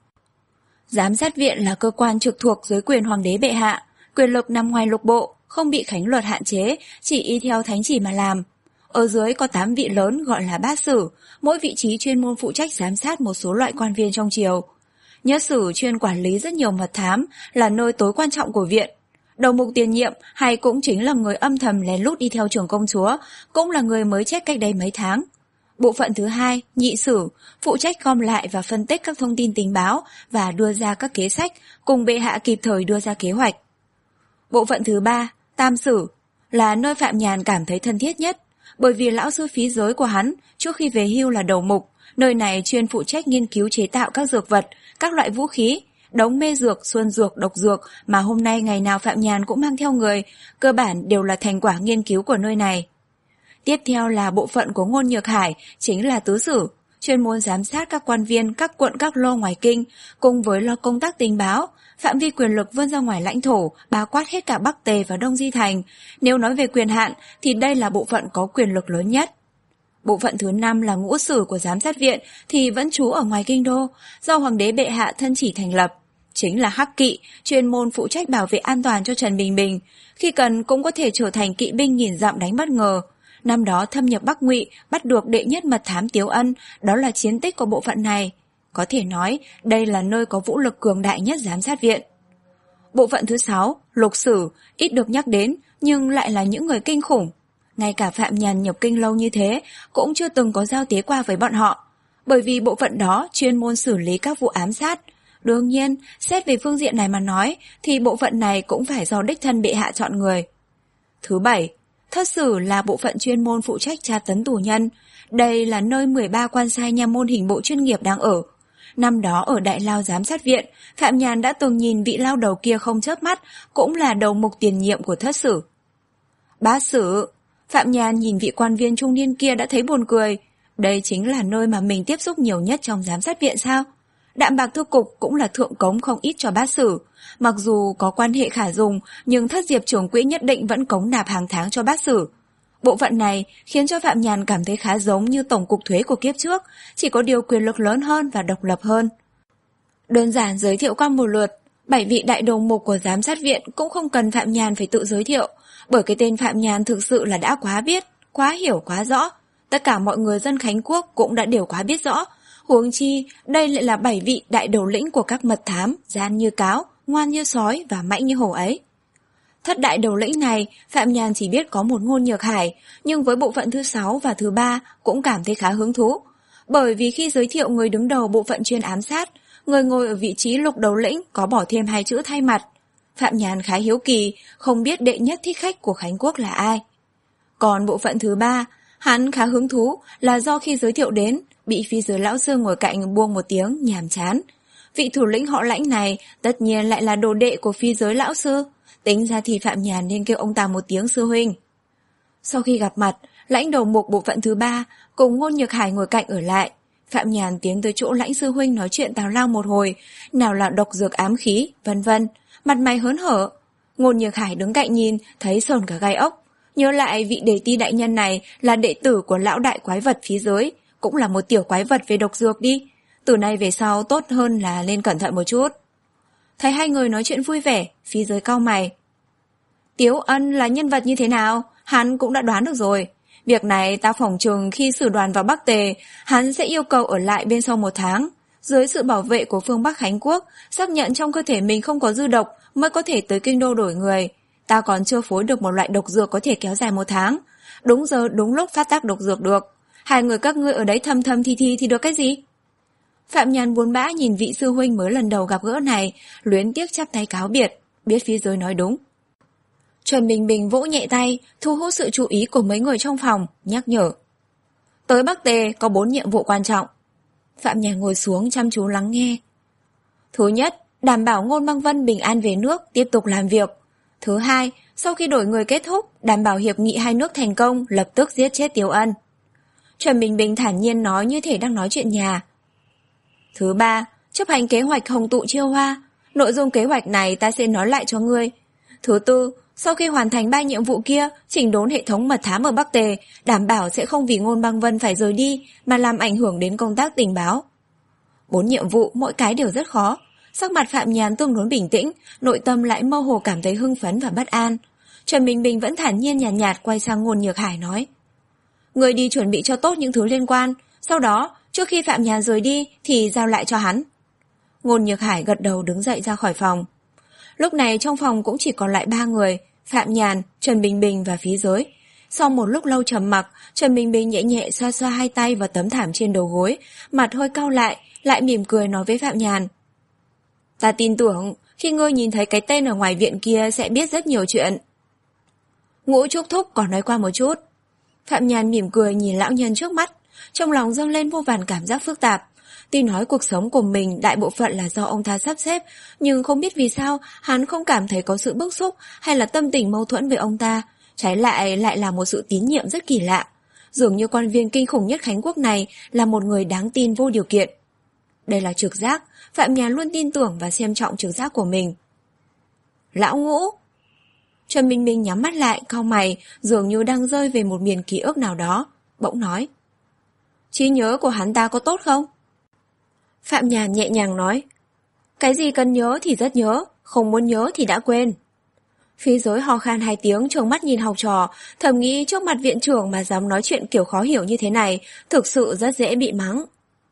Giám sát viện là cơ quan trực thuộc dưới quyền hoàng đế bệ hạ, quyền lực nằm ngoài lục bộ, không bị khánh luật hạn chế, chỉ y theo thánh chỉ mà làm. Ở dưới có tám vị lớn gọi là bát sử, mỗi vị trí chuyên môn phụ trách giám sát một số loại quan viên trong triều. Nhất sử chuyên quản lý rất nhiều mật thám, là nơi tối quan trọng của viện. Đầu mục tiền nhiệm hay cũng chính là người âm thầm lén lút đi theo trưởng công chúa, cũng là người mới chết cách đây mấy tháng. Bộ phận thứ hai, nhị sử, phụ trách gom lại và phân tích các thông tin tình báo và đưa ra các kế sách, cùng bệ hạ kịp thời đưa ra kế hoạch. Bộ phận thứ ba, tam sử, là nơi Phạm Nhàn cảm thấy thân thiết nhất, bởi vì lão sư phí giới của hắn trước khi về hưu là đầu mục, nơi này chuyên phụ trách nghiên cứu chế tạo các dược vật, các loại vũ khí, đống mê dược, xuân dược, độc dược mà hôm nay ngày nào Phạm Nhàn cũng mang theo người, cơ bản đều là thành quả nghiên cứu của nơi này. Tiếp theo là bộ phận của Ngôn Nhược Hải, chính là tứ sử, chuyên môn giám sát các quan viên các quận các lô ngoài kinh, cùng với lo công tác tình báo, phạm vi quyền lực vươn ra ngoài lãnh thổ, bao quát hết cả Bắc Tề và Đông Di Thành. Nếu nói về quyền hạn thì đây là bộ phận có quyền lực lớn nhất. Bộ phận thứ năm là ngũ sử của giám sát viện thì vẫn trú ở ngoài kinh đô, do hoàng đế bệ hạ thân chỉ thành lập. Chính là hắc kỵ, chuyên môn phụ trách bảo vệ an toàn cho Trần Bình Bình, khi cần cũng có thể trở thành kỵ binh nghìn dặm đánh bất ngờ. Năm đó thâm nhập Bắc Ngụy, bắt được đệ nhất mật thám Tiếu Ân, đó là chiến tích của bộ phận này. Có thể nói, đây là nơi có vũ lực cường đại nhất giám sát viện. Bộ phận thứ sáu, lục sử, ít được nhắc đến, nhưng lại là những người kinh khủng. Ngay cả Phạm Nhàn nhập kinh lâu như thế, cũng chưa từng có giao tế qua với bọn họ. Bởi vì bộ phận đó chuyên môn xử lý các vụ ám sát. Đương nhiên, xét về phương diện này mà nói, thì bộ phận này cũng phải do đích thân bệ hạ chọn người. Thứ bảy, thất sử là bộ phận chuyên môn phụ trách tra tấn tù nhân. Đây là nơi mười ba quan sai nha môn hình bộ chuyên nghiệp đang ở. Năm đó ở Đại Lao giám sát viện, Phạm Nhàn đã từng nhìn vị lao đầu kia không chớp mắt, cũng là đầu mục tiền nhiệm của thất sử. Bát sử, Phạm Nhàn nhìn vị quan viên trung niên kia đã thấy buồn cười. Đây chính là nơi mà mình tiếp xúc nhiều nhất trong giám sát viện sao? Đạm Bạc Thư Cục cũng là thượng cống không ít cho bát sử. Mặc dù có quan hệ khả dùng, nhưng thất diệp trưởng quỹ nhất định vẫn cống nạp hàng tháng cho bát sử. Bộ phận này khiến cho Phạm Nhàn cảm thấy khá giống như tổng cục thuế của kiếp trước, chỉ có điều quyền lực lớn hơn và độc lập hơn. Đơn giản giới thiệu qua một lượt, bảy vị đại đầu mục của giám sát viện cũng không cần Phạm Nhàn phải tự giới thiệu, bởi cái tên Phạm Nhàn thực sự là đã quá biết, quá hiểu quá rõ. Tất cả mọi người dân Khánh Quốc cũng đã đều quá biết rõ. Huống chi, đây lại là bảy vị đại đầu lĩnh của các mật thám, gian như cáo, ngoan như sói và mạnh như hổ ấy. Thất đại đầu lĩnh này, Phạm Nhàn chỉ biết có một Ngôn Nhược Hải, nhưng với bộ phận thứ sáu và thứ ba cũng cảm thấy khá hứng thú. Bởi vì khi giới thiệu người đứng đầu bộ phận chuyên ám sát, người ngồi ở vị trí lục đầu lĩnh có bỏ thêm hai chữ thay mặt. Phạm Nhàn khá hiếu kỳ, không biết đệ nhất thích khách của Khánh Quốc là ai. Còn bộ phận thứ ba, hắn khá hứng thú là do khi giới thiệu đến, bị phi giới lão sư ngồi cạnh buông một tiếng nhàm chán. Vị thủ lĩnh họ Lãnh này tất nhiên lại là đồ đệ của phi giới lão sư, tính ra thì Phạm Nhàn nên kêu ông ta một tiếng sư huynh. Sau khi gặp mặt, Lãnh đầu mục bộ phận thứ ba cùng Ngôn Nhược Hải ngồi cạnh ở lại. Phạm Nhàn tiến tới chỗ Lãnh sư huynh nói chuyện tào lao một hồi, nào là độc dược ám khí, vân vân, mặt mày hớn hở. Ngôn Nhược Hải đứng cạnh nhìn, thấy sờn cả gai ốc. Nhớ lại vị đề ti đại nhân này là đệ tử của lão đại quái vật phía giới, cũng là một tiểu quái vật về độc dược đi. Từ nay về sau tốt hơn là nên cẩn thận một chút. Thấy hai người nói chuyện vui vẻ, phía giới cau mày. Tiếu Ân là nhân vật như thế nào? Hắn cũng đã đoán được rồi. Việc này ta phỏng chừng khi sử đoàn vào Bắc Tề, hắn sẽ yêu cầu ở lại bên sau một tháng. Dưới sự bảo vệ của phương Bắc Khánh Quốc, xác nhận trong cơ thể mình không có dư độc mới có thể tới kinh đô đổi người. Ta còn chưa phối được một loại độc dược có thể kéo dài một tháng. Đúng giờ đúng lúc phát tác độc dược được. Hai người các ngươi ở đấy thầm thầm thì thì thì được cái gì? Phạm Nhàn buồn bã nhìn vị sư huynh mới lần đầu gặp gỡ này, luyến tiếc chắp tay cáo biệt, biết phía dưới nói đúng. Trần Bình Bình vỗ nhẹ tay, thu hút sự chú ý của mấy người trong phòng, nhắc nhở. Tới Bắc Tề có bốn nhiệm vụ quan trọng. Phạm Nhàn ngồi xuống chăm chú lắng nghe. Thứ nhất, đảm bảo Ngôn Băng Vân bình an về nước, tiếp tục làm việc. Thứ hai, sau khi đổi người kết thúc, đảm bảo hiệp nghị hai nước thành công, lập tức giết chết Tiếu Ân. Trần Bình Bình thản nhiên nói như thể đang nói chuyện nhà. Thứ ba, chấp hành kế hoạch hồng tụ chiêu hoa. Nội dung kế hoạch này ta sẽ nói lại cho ngươi. Thứ tư, sau khi hoàn thành ba nhiệm vụ kia, chỉnh đốn hệ thống mật thám ở Bắc Tề, đảm bảo sẽ không vì Ngôn Băng Vân phải rời đi mà làm ảnh hưởng đến công tác tình báo. Bốn nhiệm vụ mỗi cái đều rất khó. Sắc mặt Phạm Nhàn tương đối bình tĩnh, nội tâm lại mơ hồ cảm thấy hưng phấn và bất an. Trần Bình Bình vẫn thản nhiên nhàn nhạt, nhạt quay sang Ngôn Nhược Hải nói. Người đi chuẩn bị cho tốt những thứ liên quan, sau đó, trước khi Phạm Nhàn rời đi thì giao lại cho hắn. Ngôn Nhược Hải gật đầu đứng dậy ra khỏi phòng. Lúc này trong phòng cũng chỉ còn lại ba người, Phạm Nhàn, Trần Bình Bình và Phí Giới. Sau một lúc lâu trầm mặc, Trần Bình Bình nhẹ nhẹ xoa xoa hai tay vào tấm thảm trên đầu gối, mặt hơi cau lại, lại mỉm cười nói với Phạm Nhàn. Ta tin tưởng, khi ngươi nhìn thấy cái tên ở ngoài viện kia sẽ biết rất nhiều chuyện. Ngũ Trúc Thúc còn nói qua một chút. Phạm Nhàn mỉm cười nhìn lão nhân trước mắt, trong lòng dâng lên vô vàn cảm giác phức tạp. Tuy nói cuộc sống của mình đại bộ phận là do ông ta sắp xếp, nhưng không biết vì sao hắn không cảm thấy có sự bức xúc hay là tâm tình mâu thuẫn với ông ta. Trái lại lại là một sự tín nhiệm rất kỳ lạ. Dường như quan viên kinh khủng nhất Khánh Quốc này là một người đáng tin vô điều kiện. Đây là trực giác, Phạm Nhàn luôn tin tưởng và xem trọng trực giác của mình. Lão Ngũ. Trần Minh Minh nhắm mắt lại, cau mày, dường như đang rơi về một miền ký ức nào đó, bỗng nói. Trí nhớ của hắn ta có tốt không? Phạm Nhàn nhẹ nhàng nói. Cái gì cần nhớ thì rất nhớ, không muốn nhớ thì đã quên. Phí Giới ho khan hai tiếng, trợn mắt nhìn học trò, thầm nghĩ trước mặt viện trưởng mà dám nói chuyện kiểu khó hiểu như thế này, thực sự rất dễ bị mắng.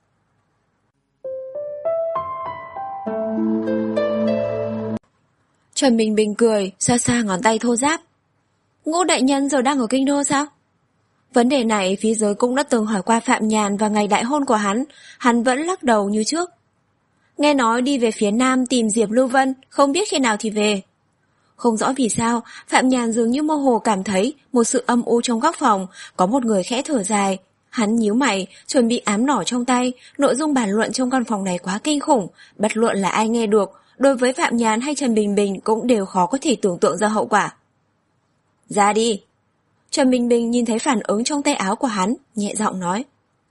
Trần Bình Bình cười, xa xa ngón tay thô ráp. Ngũ đại nhân giờ đang ở kinh đô sao? Vấn đề này Phí Giới cũng đã từng hỏi qua Phạm Nhàn vào ngày đại hôn của hắn, hắn vẫn lắc đầu như trước. Nghe nói đi về phía nam tìm Diệp Lưu Vân, không biết khi nào thì về. Không rõ vì sao, Phạm Nhàn dường như mơ hồ cảm thấy một sự âm u trong góc phòng, có một người khẽ thở dài. Hắn nhíu mày, chuẩn bị ám nỏ trong tay, nội dung bàn luận trong căn phòng này quá kinh khủng, bất luận là ai nghe được, đối với Phạm Nhàn hay Trần Bình Bình cũng đều khó có thể tưởng tượng ra hậu quả. Ra đi. Trần Bình Bình nhìn thấy phản ứng trong tay áo của hắn, nhẹ giọng nói.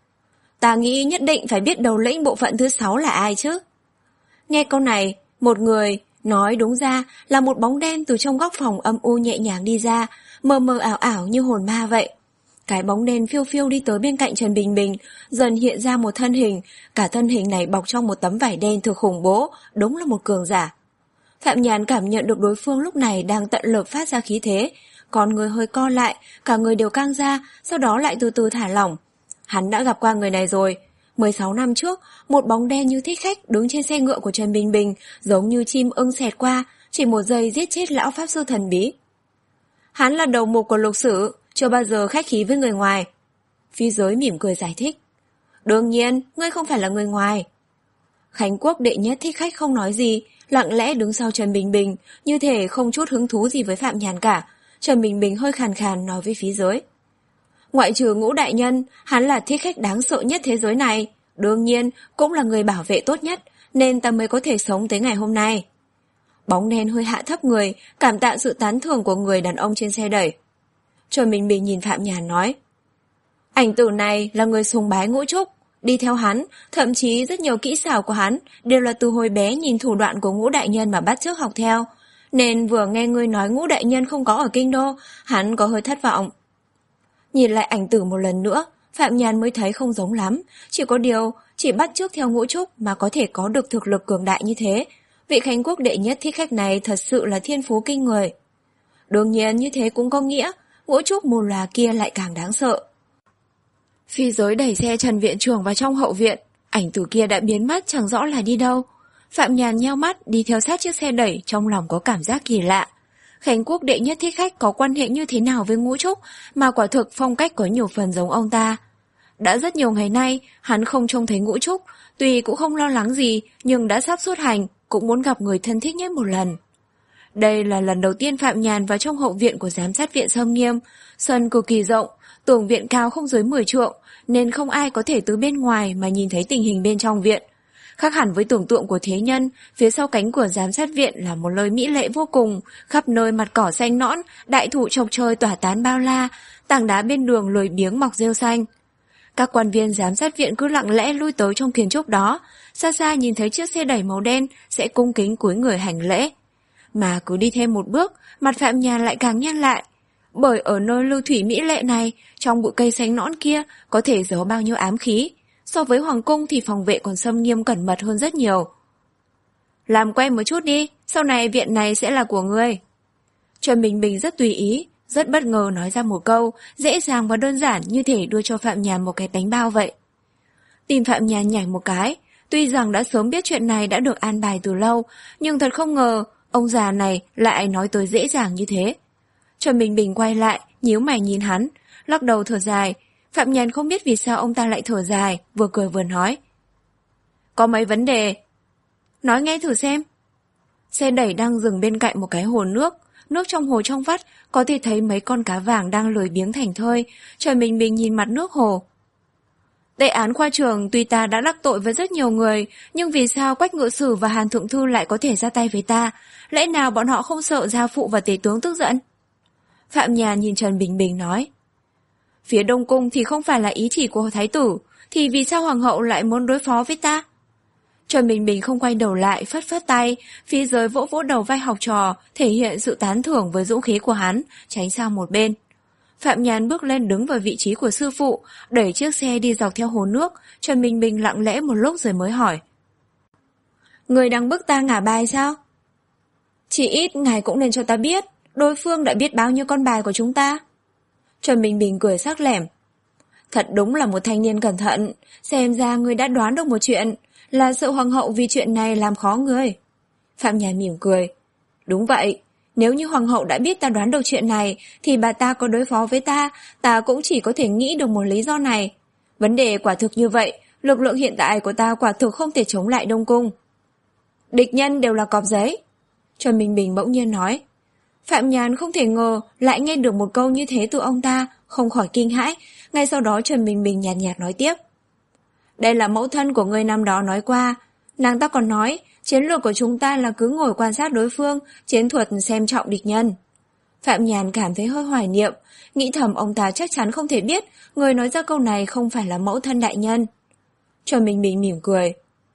Ta nghĩ nhất định phải biết đầu lĩnh bộ phận thứ sáu là ai chứ. Nghe câu này, một người, nói đúng ra là một bóng đen từ trong góc phòng âm u nhẹ nhàng đi ra, mờ mờ ảo ảo như hồn ma vậy. Cái bóng đen phiêu phiêu đi tới bên cạnh Trần Bình Bình, dần hiện ra một thân hình, cả thân hình này bọc trong một tấm vải đen thực khủng bố, đúng là một cường giả. Phạm Nhàn cảm nhận được đối phương lúc này đang tận lực phát ra khí thế, còn người hơi co lại, cả người đều căng ra, sau đó lại từ từ thả lỏng. Hắn đã gặp qua người này rồi. mười sáu năm trước, một bóng đen như thích khách đứng trên xe ngựa của Trần Bình Bình, giống như chim ưng xẹt qua, chỉ một giây giết chết lão pháp sư thần bí. Hắn là đầu mục của Lục Sử, chưa bao giờ khách khí với người ngoài. Phí Giới mỉm cười giải thích. Đương nhiên, ngươi không phải là người ngoài. Khánh Quốc đệ nhất thích khách không nói gì, lặng lẽ đứng sau Trần Bình Bình, như thể không chút hứng thú gì với Phạm Nhàn cả. Trần Bình Bình hơi khàn khàn nói với Phí Giới. Ngoại trừ Ngũ đại nhân, hắn là thích khách đáng sợ nhất thế giới này. Đương nhiên, cũng là người bảo vệ tốt nhất, nên ta mới có thể sống tới ngày hôm nay. Bóng đen hơi hạ thấp người, cảm tạ sự tán thưởng của người đàn ông trên xe đẩy. Trần Bình Bình nhìn Phạm Nhàn nói. Ảnh tử này là người sùng bái Ngũ Trúc, đi theo hắn, thậm chí rất nhiều kỹ xảo của hắn đều là từ hồi bé nhìn thủ đoạn của Ngũ đại nhân mà bắt chước học theo. Nên vừa nghe ngươi nói Ngũ đại nhân không có ở kinh đô, hắn có hơi thất vọng. Nhìn lại ảnh tử một lần nữa, Phạm Nhàn mới thấy không giống lắm, chỉ có điều, chỉ bắt chước theo Ngũ Trúc mà có thể có được thực lực cường đại như thế. Vị Khánh Quốc đệ nhất thích khách này thật sự là thiên phú kinh người. Đương nhiên như thế cũng có nghĩa, Ngũ Trúc mù lòa kia lại càng đáng sợ. Phi Giới đẩy xe Trần viện trưởng vào trong hậu viện, ảnh tử kia đã biến mất chẳng rõ là đi đâu. Phạm Nhàn nheo mắt đi theo sát chiếc xe đẩy, trong lòng có cảm giác kỳ lạ. Khánh Quốc đệ nhất thích khách có quan hệ như thế nào với Ngũ Trúc mà quả thực phong cách có nhiều phần giống ông ta. Đã rất nhiều ngày nay, hắn không trông thấy Ngũ Trúc, tuy cũng không lo lắng gì, nhưng đã sắp xuất hành, cũng muốn gặp người thân thích nhất một lần. Đây là lần đầu tiên Phạm Nhàn vào trong hậu viện của giám sát viện Sâm Nghiêm. Sân cực kỳ rộng, tường viện cao không dưới mười trượng, nên không ai có thể từ bên ngoài mà nhìn thấy tình hình bên trong viện. Khác hẳn với tưởng tượng của thế nhân, phía sau cánh cửa giám sát viện là một nơi mỹ lệ vô cùng, khắp nơi mặt cỏ xanh nõn, đại thụ chọc trời tỏa tán bao la, tảng đá bên đường lười biếng mọc rêu xanh. Các quan viên giám sát viện cứ lặng lẽ lui tới trong kiến trúc đó, xa xa nhìn thấy chiếc xe đẩy màu đen sẽ cung kính cúi người hành lễ. Mà cứ đi thêm một bước, mặt Phạm Nhàn lại càng nhăn lại. Bởi ở nơi lưu thủy mỹ lệ này, trong bụi cây xanh nõn kia có thể giấu bao nhiêu ám khí. So với hoàng cung thì phòng vệ còn xâm nghiêm cẩn mật hơn rất nhiều. Làm quen một chút đi, sau này viện này sẽ là của ngươi. Trần Bình Bình rất tùy ý, rất bất ngờ nói ra một câu, dễ dàng và đơn giản như thể đưa cho Phạm Nhàn một cái bánh bao vậy. Tìm Phạm Nhàn nhảy một cái, tuy rằng đã sớm biết chuyện này đã được an bài từ lâu, nhưng thật không ngờ, ông già này lại nói tới dễ dàng như thế. Trần Bình Bình quay lại, nhíu mày nhìn hắn, lắc đầu thở dài. Phạm Nhàn không biết vì sao ông ta lại thở dài, vừa cười vừa nói. Có mấy vấn đề. Nói nghe thử xem. Xe đẩy đang dừng bên cạnh một cái hồ nước. Nước trong hồ trong vắt, có thể thấy mấy con cá vàng đang lười biếng thành thơi. Trần Bình Bình nhìn mặt nước hồ. Tệ án khoa trường tuy ta đã đắc tội với rất nhiều người, nhưng vì sao Quách Ngự Sử và Hàn Thượng Thư lại có thể ra tay với ta? Lẽ nào bọn họ không sợ gia phụ và tể tướng tức giận? Phạm Nhàn nhìn Trần Bình Bình nói. Phía Đông Cung thì không phải là ý chỉ của Thái tử, thì vì sao Hoàng hậu lại muốn đối phó với ta? Trần Bình Bình không quay đầu lại, phất phất tay, phía dưới vỗ vỗ đầu vai học trò, thể hiện sự tán thưởng với dũng khí của hắn, tránh sang một bên. Phạm Nhàn bước lên đứng vào vị trí của sư phụ, đẩy chiếc xe đi dọc theo hồ nước. Trần Bình Bình lặng lẽ một lúc rồi mới hỏi. Người đang bức ta ngả bài sao? Chỉ ít ngài cũng nên cho ta biết, đối phương đã biết bao nhiêu con bài của chúng ta. Trần Bình Bình cười sắc lẻm. Thật đúng là một thanh niên cẩn thận, xem ra người đã đoán được một chuyện, là sợ hoàng hậu vì chuyện này làm khó người. Phạm Nhàn mỉm cười. Đúng vậy, nếu như hoàng hậu đã biết ta đoán được chuyện này, thì bà ta có đối phó với ta, ta cũng chỉ có thể nghĩ được một lý do này. Vấn đề quả thực như vậy, lực lượng hiện tại của ta quả thực không thể chống lại Đông Cung. Địch nhân đều là cọp giấy. Trần Bình Bình bỗng nhiên nói. Phạm Nhàn không thể ngờ lại nghe được một câu như thế từ ông ta, không khỏi kinh hãi. Ngay sau đó Trần Bình Bình nhạt nhạt nói tiếp. Đây là mẫu thân của người năm đó nói qua. Nàng ta còn nói, chiến lược của chúng ta là cứ ngồi quan sát đối phương, chiến thuật xem trọng địch nhân. Phạm Nhàn cảm thấy hơi hoài niệm, nghĩ thầm ông ta chắc chắn không thể biết người nói ra câu này không phải là mẫu thân đại nhân. Trần Bình Bình mỉm cười.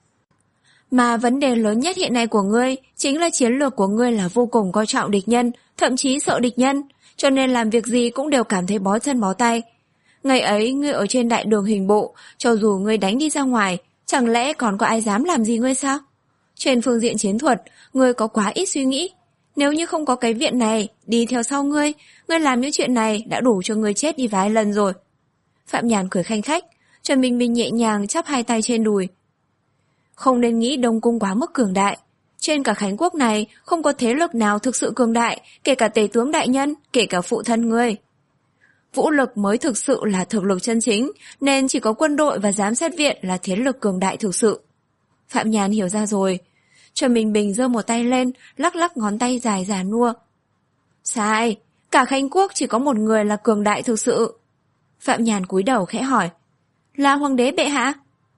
Mà vấn đề lớn nhất hiện nay của ngươi chính là chiến lược của ngươi là vô cùng coi trọng địch nhân, thậm chí sợ địch nhân, cho nên làm việc gì cũng đều cảm thấy bó chân bó tay. Ngày ấy ngươi ở trên đại đường hình bộ, cho dù ngươi đánh đi ra ngoài, chẳng lẽ còn có ai dám làm gì ngươi sao? Trên phương diện chiến thuật, ngươi có quá ít suy nghĩ. Nếu như không có cái viện này đi theo sau ngươi, ngươi làm những chuyện này đã đủ cho ngươi chết đi vài lần rồi. Phạm Nhàn cười khanh khách, Trần Bình Bình nhẹ nhàng chắp hai tay trên đùi. Không nên nghĩ Đông Cung quá mức cường đại. Trên cả Khánh Quốc này không có thế lực nào thực sự cường đại, kể cả tể tướng đại nhân, kể cả phụ thân ngươi. Vũ lực mới thực sự là thực lực chân chính, nên chỉ có quân đội và giám sát viện là thế lực cường đại thực sự. Phạm Nhàn hiểu ra rồi. Trần Bình Bình giơ một tay lên, lắc lắc ngón tay dài già nua. Sai, cả Khánh Quốc chỉ có một người là cường đại thực sự. Phạm Nhàn cúi đầu khẽ hỏi. Là hoàng đế bệ hạ?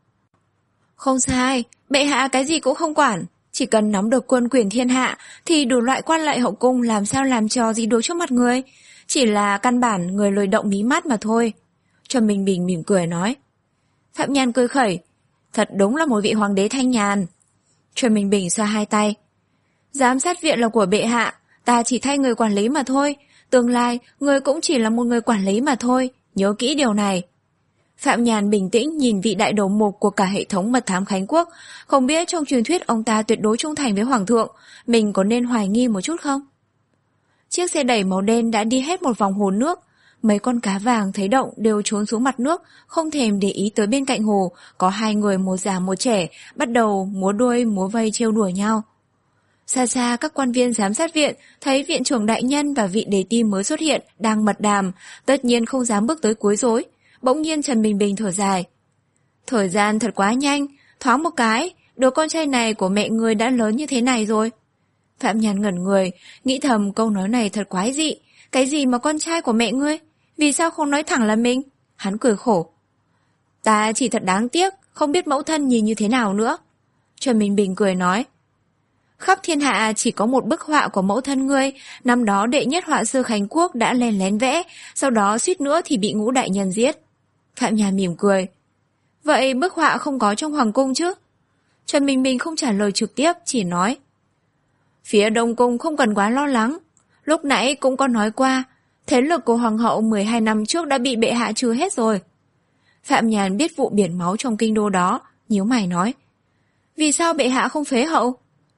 Không sai, bệ hạ cái gì cũng không quản. Chỉ cần nắm được quân quyền thiên hạ, thì đủ loại quan lại hậu cung làm sao làm trò gì đối trước mặt người. Chỉ là căn bản người lười động mí mắt mà thôi. Trần Bình Bình mỉm cười nói. Phạm Nhàn cười khẩy. Thật đúng là một vị hoàng đế thanh nhàn. Trần Bình Bình xoa hai tay. Giám sát viện là của bệ hạ, ta chỉ thay người quản lý mà thôi. Tương lai, người cũng chỉ là một người quản lý mà thôi. Nhớ kỹ điều này. Phạm Nhàn bình tĩnh nhìn vị đại đầu mục của cả hệ thống mật thám Khánh Quốc. Không biết trong truyền thuyết ông ta tuyệt đối trung thành với hoàng thượng, mình có nên hoài nghi một chút không? Chiếc xe đẩy màu đen đã đi hết một vòng hồ nước. Mấy con cá vàng thấy động đều trốn xuống mặt nước, không thèm để ý tới bên cạnh hồ, có hai người một già một trẻ, bắt đầu múa đuôi múa vây trêu đùa nhau. Xa xa các quan viên giám sát viện thấy viện trưởng đại nhân và vị đề ti mới xuất hiện đang mật đàm, tất nhiên không dám bước tới quấy rối. Bỗng nhiên Trần Bình Bình thở dài. Thời gian thật quá nhanh, thoáng một cái, đứa con trai này của mẹ người đã lớn như thế này rồi. Phạm Nhàn ngẩn người, nghĩ thầm câu nói này thật quái dị. Cái gì mà con trai của mẹ ngươi? Vì sao không nói thẳng là mình? Hắn cười khổ. Ta chỉ thật đáng tiếc, không biết mẫu thân nhìn như thế nào nữa. Trần Bình Bình cười nói. Khắp thiên hạ chỉ có một bức họa của mẫu thân ngươi, năm đó đệ nhất họa sư Khánh Quốc đã lén lén vẽ, sau đó suýt nữa thì bị ngũ đại nhân giết. Phạm Nhàn mỉm cười. Vậy bức họa không có trong hoàng cung chứ? Trần Bình Bình không trả lời trực tiếp, chỉ nói. Phía Đông Cung không cần quá lo lắng. Lúc nãy cũng có nói qua, thế lực của hoàng hậu mười hai năm trước đã bị bệ hạ trừ hết rồi. Phạm Nhàn biết vụ biển máu trong kinh đô đó, nhíu mày nói. Vì sao bệ hạ không phế hậu?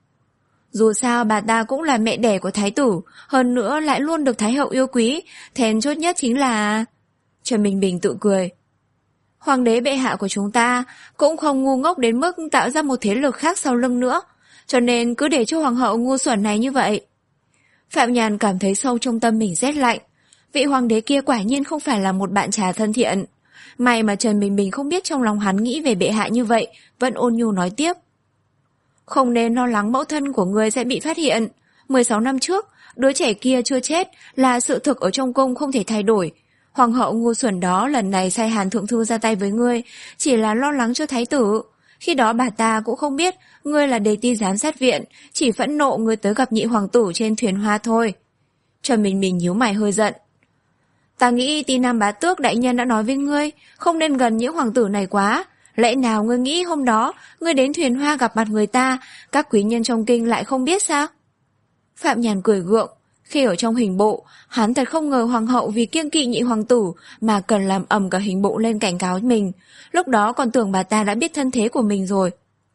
Dù sao bà ta cũng là mẹ đẻ của thái tử, hơn nữa lại luôn được thái hậu yêu quý, then chốt nhất chính là... Trần Bình Bình tự cười. Hoàng đế bệ hạ của chúng ta cũng không ngu ngốc đến mức tạo ra một thế lực khác sau lưng nữa. cho nên cứ để cho hoàng hậu ngu xuẩn này như vậy. Phạm Nhàn cảm thấy sâu trong tâm mình rét lạnh. Vị hoàng đế kia quả nhiên không phải là một bạn trà thân thiện. May mà Trần Bình Bình không biết trong lòng hắn nghĩ về bệ hạ như vậy, vẫn ôn nhu nói tiếp. Không nên lo lắng mẫu thân của ngươi sẽ bị phát hiện. mười sáu năm trước, đứa trẻ kia chưa chết là sự thực ở trong cung không thể thay đổi. Hoàng hậu ngu xuẩn đó lần này sai Hàn thượng thư ra tay với ngươi, chỉ là lo lắng cho thái tử. Khi đó bà ta cũng không biết ngươi là đề ti giám sát viện, chỉ phẫn nộ ngươi tới gặp nhị hoàng tử trên thuyền hoa thôi. Trần Bình Bình nhíu mày hơi giận. Ta nghĩ Ti Nam Bá Tước đại nhân đã nói với ngươi, không nên gần những hoàng tử này quá. Lẽ nào ngươi nghĩ hôm đó ngươi đến thuyền hoa gặp mặt người ta, các quý nhân trong kinh lại không biết sao? Phạm Nhàn cười gượng. Khi ở trong hình bộ, hắn thật không ngờ hoàng hậu vì kiêng kỵ nhị hoàng tử mà cần làm ầm cả hình bộ lên cảnh cáo mình. Lúc đó còn tưởng bà ta đã biết thân thế của mình rồi.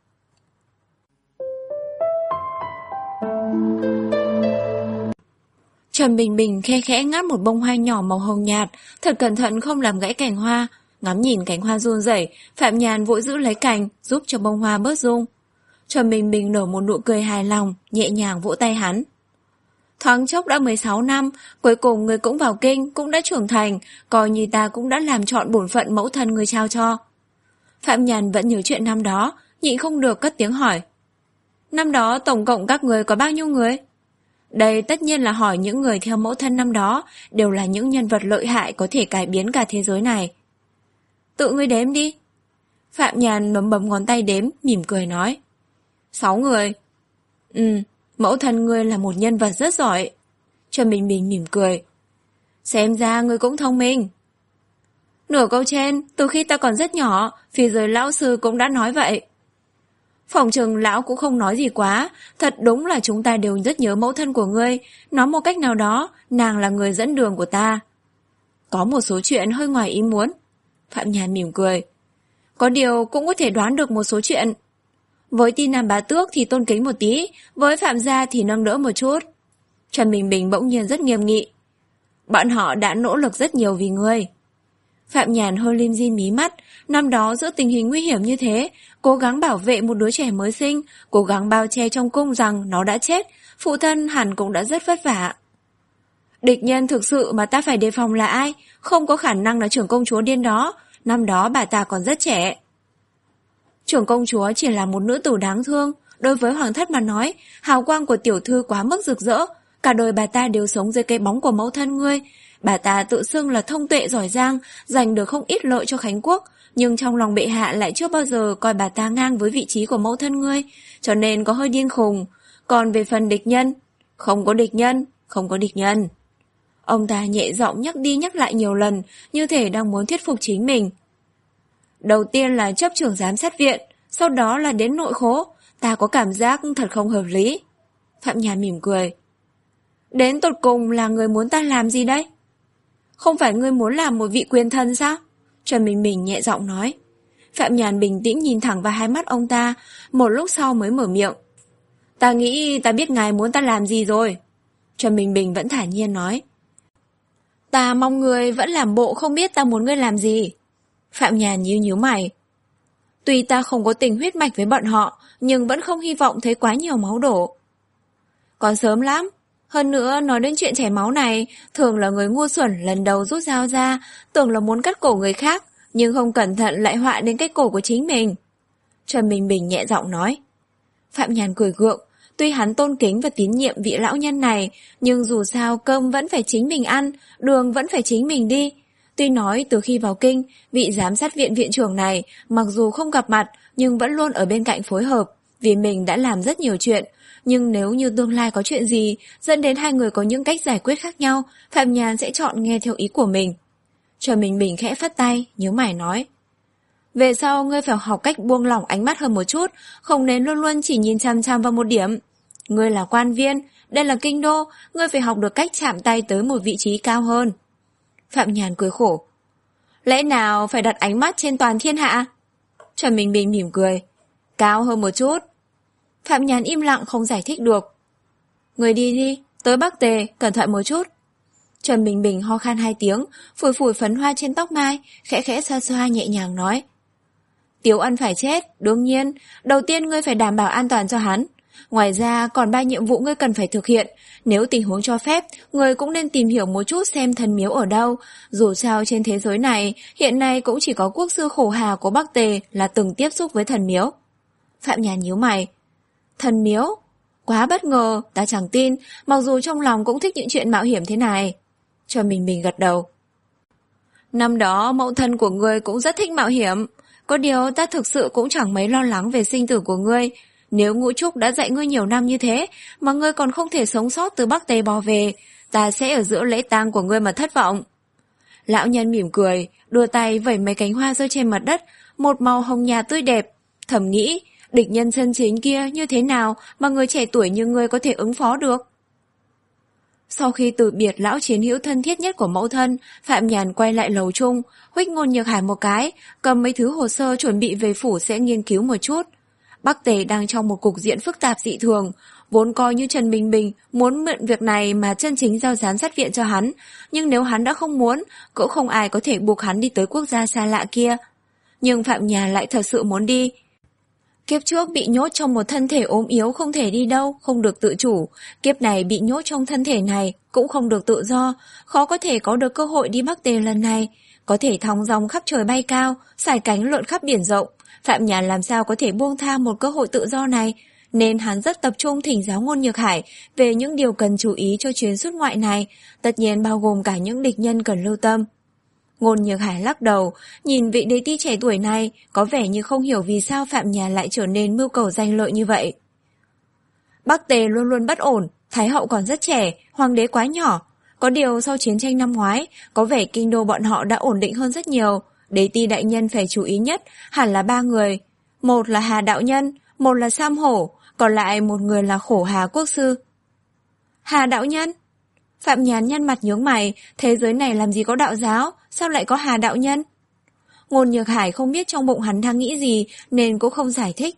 Trần Bình Bình khe khẽ ngắt một bông hoa nhỏ màu hồng nhạt, thật cẩn thận không làm gãy cành hoa. Ngắm nhìn cành hoa run rẩy, Phạm Nhàn vội giữ lấy cành, giúp cho bông hoa bớt rung. Trần Bình Bình nở một nụ cười hài lòng, nhẹ nhàng vỗ tay hắn. Thoáng chốc đã mười sáu năm, cuối cùng người cũng vào kinh, cũng đã trưởng thành, coi như ta cũng đã làm trọn bổn phận mẫu thân người trao cho. Phạm Nhàn vẫn nhớ chuyện năm đó, nhịn không được cất tiếng hỏi. Năm đó tổng cộng các người có bao nhiêu người? Đây tất nhiên là hỏi những người theo mẫu thân năm đó, đều là những nhân vật lợi hại có thể cải biến cả thế giới này. Tự ngươi đếm đi. Phạm Nhàn bấm bấm ngón tay đếm, mỉm cười nói. Sáu người. Ừ, mẫu thân ngươi là một nhân vật rất giỏi. Trần Bình Bình mỉm cười. Xem ra ngươi cũng thông minh. Nửa câu trên, từ khi ta còn rất nhỏ, phía dưới lão sư cũng đã nói vậy. Phòng trừng lão cũng không nói gì quá, thật đúng là chúng ta đều rất nhớ mẫu thân của ngươi, nói một cách nào đó, nàng là người dẫn đường của ta. Có một số chuyện hơi ngoài ý muốn. Phạm Nhàn mỉm cười. Có điều cũng có thể đoán được một số chuyện. Với Ti Nam Bá Tước thì tôn kính một tí, với Phạm gia thì nâng đỡ một chút. Trần Bình Bình bỗng nhiên rất nghiêm nghị. Bọn họ đã nỗ lực rất nhiều vì ngươi. Phạm Nhàn hơi lim dim mí mắt, năm đó giữa tình hình nguy hiểm như thế, cố gắng bảo vệ một đứa trẻ mới sinh, cố gắng bao che trong cung rằng nó đã chết, phụ thân hẳn cũng đã rất vất vả. Địch nhân thực sự mà ta phải đề phòng là ai? Không có khả năng là trưởng công chúa điên đó, năm đó bà ta còn rất trẻ. Trưởng công chúa chỉ là một nữ tử đáng thương, đối với hoàng thất mà nói, hào quang của tiểu thư quá mức rực rỡ, cả đời bà ta đều sống dưới cái bóng của mẫu thân ngươi. Bà ta tự xưng là thông tuệ giỏi giang, giành được không ít lợi cho Khánh Quốc, nhưng trong lòng bệ hạ lại chưa bao giờ coi bà ta ngang với vị trí của mẫu thân ngươi, cho nên có hơi điên khùng. Còn về phần địch nhân, không có địch nhân, không có địch nhân. Ông ta nhẹ giọng nhắc đi nhắc lại nhiều lần, như thể đang muốn thuyết phục chính mình. Đầu tiên là chấp trưởng giám sát viện, sau đó là đến nội khố, ta có cảm giác thật không hợp lý. Phạm Nhàn mỉm cười. Đến tột cùng là người muốn ta làm gì đấy? Không phải ngươi muốn làm một vị quyền thần sao? Trần Bình Bình nhẹ giọng nói. Phạm Nhàn bình tĩnh nhìn thẳng vào hai mắt ông ta, một lúc sau mới mở miệng. Ta nghĩ ta biết ngài muốn ta làm gì rồi. Trần Bình Bình vẫn thản nhiên nói. Ta mong ngươi vẫn làm bộ không biết ta muốn ngươi làm gì. Phạm Nhàn nhíu nhíu mày. Tuy ta không có tình huyết mạch với bọn họ, nhưng vẫn không hy vọng thấy quá nhiều máu đổ. Còn sớm lắm. Hơn nữa, nói đến chuyện chảy máu này, thường là người ngu xuẩn lần đầu rút dao ra, tưởng là muốn cắt cổ người khác, nhưng không cẩn thận lại họa đến cái cổ của chính mình. Trần Bình Bình nhẹ giọng nói. Phạm Nhàn cười gượng, tuy hắn tôn kính và tín nhiệm vị lão nhân này, nhưng dù sao cơm vẫn phải chính mình ăn, đường vẫn phải chính mình đi. Tuy nói từ khi vào kinh, vị giám sát viện viện trưởng này, mặc dù không gặp mặt, nhưng vẫn luôn ở bên cạnh phối hợp, vì mình đã làm rất nhiều chuyện. Nhưng nếu như tương lai có chuyện gì dẫn đến hai người có những cách giải quyết khác nhau, Phạm Nhàn sẽ chọn nghe theo ý của mình. Trần Bình Bình khẽ phất tay, nhíu mày nói. Về sau ngươi phải học cách buông lỏng ánh mắt hơn một chút, không nên luôn luôn chỉ nhìn chăm chăm vào một điểm. Ngươi là quan viên, đây là kinh đô, ngươi phải học được cách chạm tay tới một vị trí cao hơn. Phạm Nhàn cười khổ. Lẽ nào phải đặt ánh mắt trên toàn thiên hạ? Trần Bình Bình mỉm cười. Cao hơn một chút. Phạm Nhàn im lặng không giải thích được. Người đi đi, tới Bắc Tề, cẩn thận một chút. Trần Bình Bình ho khan hai tiếng, phủi phủi phấn hoa trên tóc mai, khẽ khẽ xoa xoa nhẹ nhàng nói. Tiếu Ân phải chết, đương nhiên, đầu tiên ngươi phải đảm bảo an toàn cho hắn. Ngoài ra còn ba nhiệm vụ ngươi cần phải thực hiện. Nếu tình huống cho phép, ngươi cũng nên tìm hiểu một chút xem thần miếu ở đâu. Dù sao trên thế giới này, hiện nay cũng chỉ có quốc sư Khổ Hà của Bắc Tề là từng tiếp xúc với thần miếu. Phạm Nhàn nhíu mày. Thần miếu? Quá bất ngờ, ta chẳng tin, mặc dù trong lòng cũng thích những chuyện mạo hiểm thế này. Cho mình mình gật đầu. Năm đó mẫu thân của ngươi cũng rất thích mạo hiểm. Có điều ta thực sự cũng chẳng mấy lo lắng về sinh tử của ngươi. Nếu Ngũ Trúc đã dạy ngươi nhiều năm như thế, mà ngươi còn không thể sống sót từ Bắc Tề bò về, ta sẽ ở giữa lễ tang của ngươi mà thất vọng. Lão nhân mỉm cười, đưa tay vẩy mấy cánh hoa rơi trên mặt đất, một màu hồng nhạt tươi đẹp. Thầm nghĩ, địch nhân chân chính kia như thế nào mà người trẻ tuổi như ngươi có thể ứng phó được? Sau khi từ biệt lão chiến hữu thân thiết nhất của mẫu thân, Phạm Nhàn quay lại lầu chung, huých Ngôn Nhược Hải một cái, cầm mấy thứ hồ sơ chuẩn bị về phủ sẽ nghiên cứu một chút. Bắc Tề đang trong một cục diện phức tạp dị thường, vốn coi như Trần Bình Bình muốn mượn việc này mà chân chính giao giám sát viện cho hắn, nhưng nếu hắn đã không muốn, cũng không ai có thể buộc hắn đi tới quốc gia xa lạ kia. Nhưng Phạm Nhàn lại thật sự muốn đi. Kiếp trước bị nhốt trong một thân thể ốm yếu không thể đi đâu, không được tự chủ. Kiếp này bị nhốt trong thân thể này cũng không được tự do, khó có thể có được cơ hội đi Bắc Tề lần này. Có thể thong dong khắp trời bay cao, sải cánh lượn khắp biển rộng. Phạm Nhàn làm sao có thể buông tha một cơ hội tự do này, nên hắn rất tập trung thỉnh giáo Ngôn Nhược Hải về những điều cần chú ý cho chuyến xuất ngoại này, tất nhiên bao gồm cả những địch nhân cần lưu tâm. Ngôn Nhược Hải lắc đầu, nhìn vị đế ti trẻ tuổi này, có vẻ như không hiểu vì sao Phạm Nhàn lại trở nên mưu cầu danh lợi như vậy. Bắc Tề luôn luôn bất ổn, Thái hậu còn rất trẻ, hoàng đế quá nhỏ. Có điều sau chiến tranh năm ngoái, có vẻ kinh đô bọn họ đã ổn định hơn rất nhiều. Đế ti đại nhân phải chú ý nhất, hẳn là ba người. Một là Hà đạo nhân, một là Sam Hổ, còn lại một người là Khổ Hà quốc sư. Hà đạo nhân? Phạm Nhàn nhăn mặt nhướng mày, thế giới này làm gì có đạo giáo, sao lại có Hà đạo nhân? Ngôn Nhược Hải không biết trong bụng hắn đang nghĩ gì nên cũng không giải thích.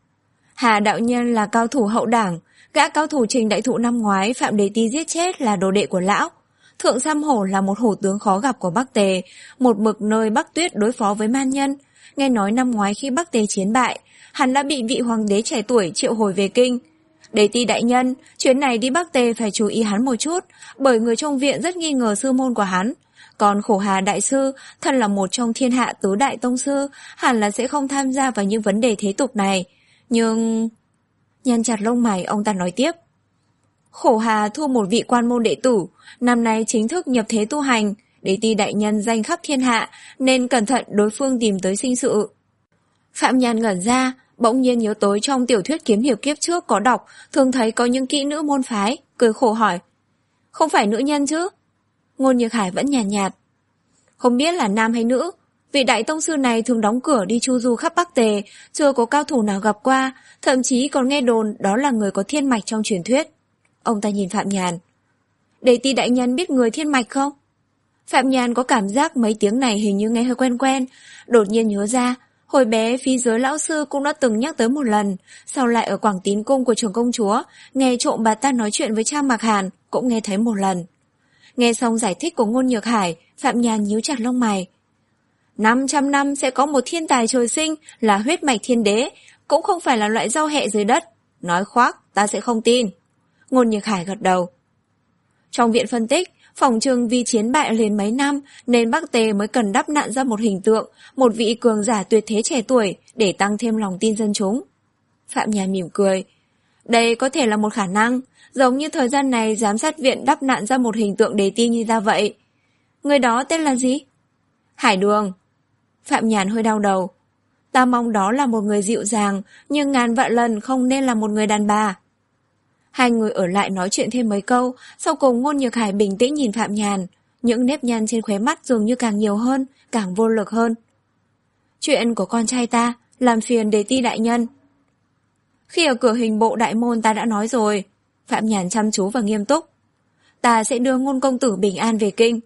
Hà đạo nhân là cao thủ hậu đảng, gã cao thủ Trình đại thụ năm ngoái Phạm Đế Ti giết chết là đồ đệ của lão. Thượng Sam Hổ là một hổ tướng khó gặp của Bắc Tề, một mực nơi Bắc Tuyết đối phó với man nhân. Nghe nói năm ngoái khi Bắc Tề chiến bại, hắn đã bị vị hoàng đế trẻ tuổi triệu hồi về kinh. Đế ti đại nhân, chuyến này đi Bắc Tề phải chú ý hắn một chút, bởi người trong viện rất nghi ngờ sư môn của hắn. Còn Khổ Hà đại sư, thân là một trong thiên hạ tứ đại tông sư, hẳn là sẽ không tham gia vào những vấn đề thế tục này. Nhưng... Nhăn chặt lông mày, ông ta nói tiếp. Khổ Hà thu một vị quan môn đệ tử, năm nay chính thức nhập thế tu hành, đế ti đại nhân danh khắp thiên hạ, nên cẩn thận đối phương tìm tới sinh sự. Phạm Nhàn ngẩn ra, bỗng nhiên nhớ tới trong tiểu thuyết kiếm hiệp kiếp trước có đọc, thường thấy có những kỹ nữ môn phái, cười khổ hỏi. Không phải nữ nhân chứ? Ngôn Nhược Hải vẫn nhàn nhạt, nhạt. Không biết là nam hay nữ, vị đại tông sư này thường đóng cửa đi chu du khắp Bắc Tề, chưa có cao thủ nào gặp qua, thậm chí còn nghe đồn đó là người có thiên mạch trong truyền thuyết. Ông ta nhìn Phạm Nhàn. Đế ti đại nhân biết người thiên mạch không? Phạm Nhàn có cảm giác mấy tiếng này hình như nghe hơi quen quen, đột nhiên nhớ ra, hồi bé Phi Giới lão sư cũng đã từng nhắc tới một lần, sau lại ở Quảng Tín cung của trưởng công chúa, nghe trộm bà ta nói chuyện với Trang Mạc Hàn, cũng nghe thấy một lần. Nghe xong giải thích của Ngôn Nhược Hải, Phạm Nhàn nhíu chặt lông mày. năm trăm năm sẽ có một thiên tài trời sinh là huyết mạch thiên đế, cũng không phải là loại rau hẹ dưới đất. Nói khoác, ta sẽ không tin. Ngôn Nhược Hải gật đầu. Trong viện phân tích, phỏng chừng vì chiến bại liền mấy năm nên Bắc Tề mới cần đắp nặn ra một hình tượng, một vị cường giả tuyệt thế trẻ tuổi để tăng thêm lòng tin dân chúng. Phạm Nhàn mỉm cười. Đây có thể là một khả năng, giống như thời gian này giám sát viện đắp nặn ra một hình tượng đề ti như ra vậy. Người đó tên là gì? Hải Đường. Phạm Nhàn hơi đau đầu. Ta mong đó là một người dịu dàng, nhưng ngàn vạn lần không nên là một người đàn bà. Hai người ở lại nói chuyện thêm mấy câu, sau cùng Ngôn Nhược Hải bình tĩnh nhìn Phạm Nhàn, những nếp nhăn trên khóe mắt dường như càng nhiều hơn, càng vô lực hơn. Chuyện của con trai ta, làm phiền đế ti đại nhân. Khi ở cửa hình bộ đại môn ta đã nói rồi. Phạm Nhàn chăm chú và nghiêm túc. Ta sẽ đưa Ngôn công tử bình an về kinh.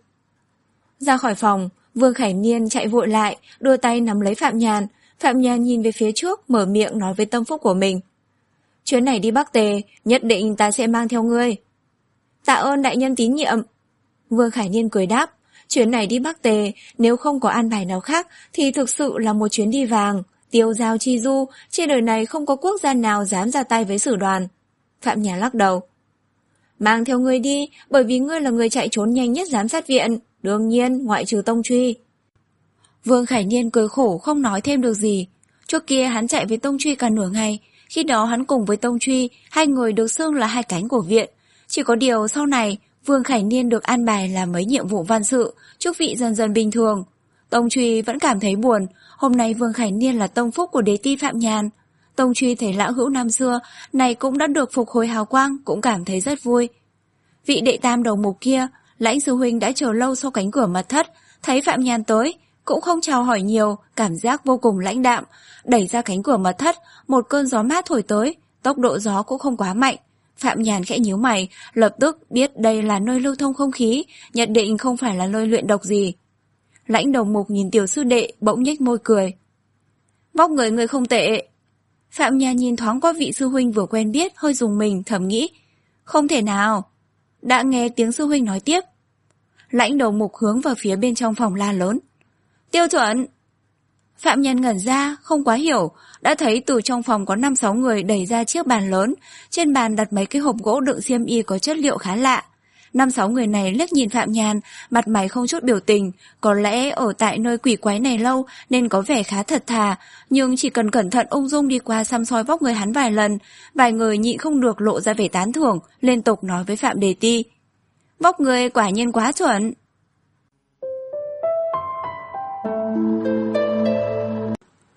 Ra khỏi phòng, Vương Khải Niên chạy vội lại, đưa tay nắm lấy Phạm Nhàn. Phạm Nhàn nhìn về phía trước, mở miệng nói với tâm phúc của mình. Chuyến này đi Bắc Tề, nhất định ta sẽ mang theo ngươi. Tạ ơn đại nhân tín nhiệm. Vương Khải Niên cười đáp, chuyến này đi Bắc Tề, nếu không có an bài nào khác thì thực sự là một chuyến đi vàng, Tiêu giao chi du, trên đời này không có quốc gia nào dám ra tay với Sử Đoàn. Phạm Nhàn lắc đầu. Mang theo ngươi đi, bởi vì ngươi là người chạy trốn nhanh nhất giám sát viện, đương nhiên ngoại trừ Tông Truy. Vương Khải Niên cười khổ không nói thêm được gì. Trước kia hắn chạy với Tông Truy cả nửa ngày, khi đó hắn cùng với Tông Truy, hai người được xưng là hai cánh của viện. Chỉ có điều sau này, Vương Khải Niên được an bài làm mấy nhiệm vụ văn sự, chức vị dần dần bình thường. Tông Truy vẫn cảm thấy buồn, hôm nay Vương Khải Niên là tông phúc của đế ti Phạm Nhàn. Tông Truy thấy lão hữu năm xưa, này cũng đã được phục hồi hào quang, cũng cảm thấy rất vui. Vị đệ tam đầu mục kia, Lãnh sư huynh đã chờ lâu sau cánh cửa mật thất, thấy Phạm Nhàn tới, cũng không chào hỏi nhiều, cảm giác vô cùng lãnh đạm. Đẩy ra cánh cửa mật thất, một cơn gió mát thổi tới, tốc độ gió cũng không quá mạnh. Phạm Nhàn khẽ nhíu mày, lập tức biết đây là nơi lưu thông không khí, nhận định không phải là nơi luyện độc gì. Lãnh đầu mục nhìn tiểu sư đệ, bỗng nhếch môi cười. Vóc người người không tệ. Phạm Nhàn nhìn thoáng qua vị sư huynh vừa quen biết, hơi rùng mình, thầm nghĩ. Không thể nào. Đã nghe tiếng sư huynh nói tiếp. Lãnh đầu mục hướng vào phía bên trong phòng la lớn. Tiêu Chuẩn! Phạm Nhân ngẩn ra, không quá hiểu, đã thấy từ trong phòng có năm sáu người đẩy ra chiếc bàn lớn, trên bàn đặt mấy cái hộp gỗ đựng xiêm y có chất liệu khá lạ. Năm sáu người này liếc nhìn Phạm Nhàn, mặt mày không chút biểu tình, có lẽ ở tại nơi quỷ quái này lâu nên có vẻ khá thật thà, nhưng chỉ cần cẩn thận ung dung đi qua xăm soi vóc người hắn vài lần, vài người nhịn không được lộ ra vẻ tán thưởng, liên tục nói với Phạm Đề Ti. Vóc người quả nhiên quá chuẩn.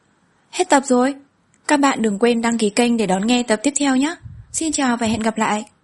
Hết tập rồi. Các bạn đừng quên đăng ký kênh để đón nghe tập tiếp theo nhé. Xin chào và hẹn gặp lại.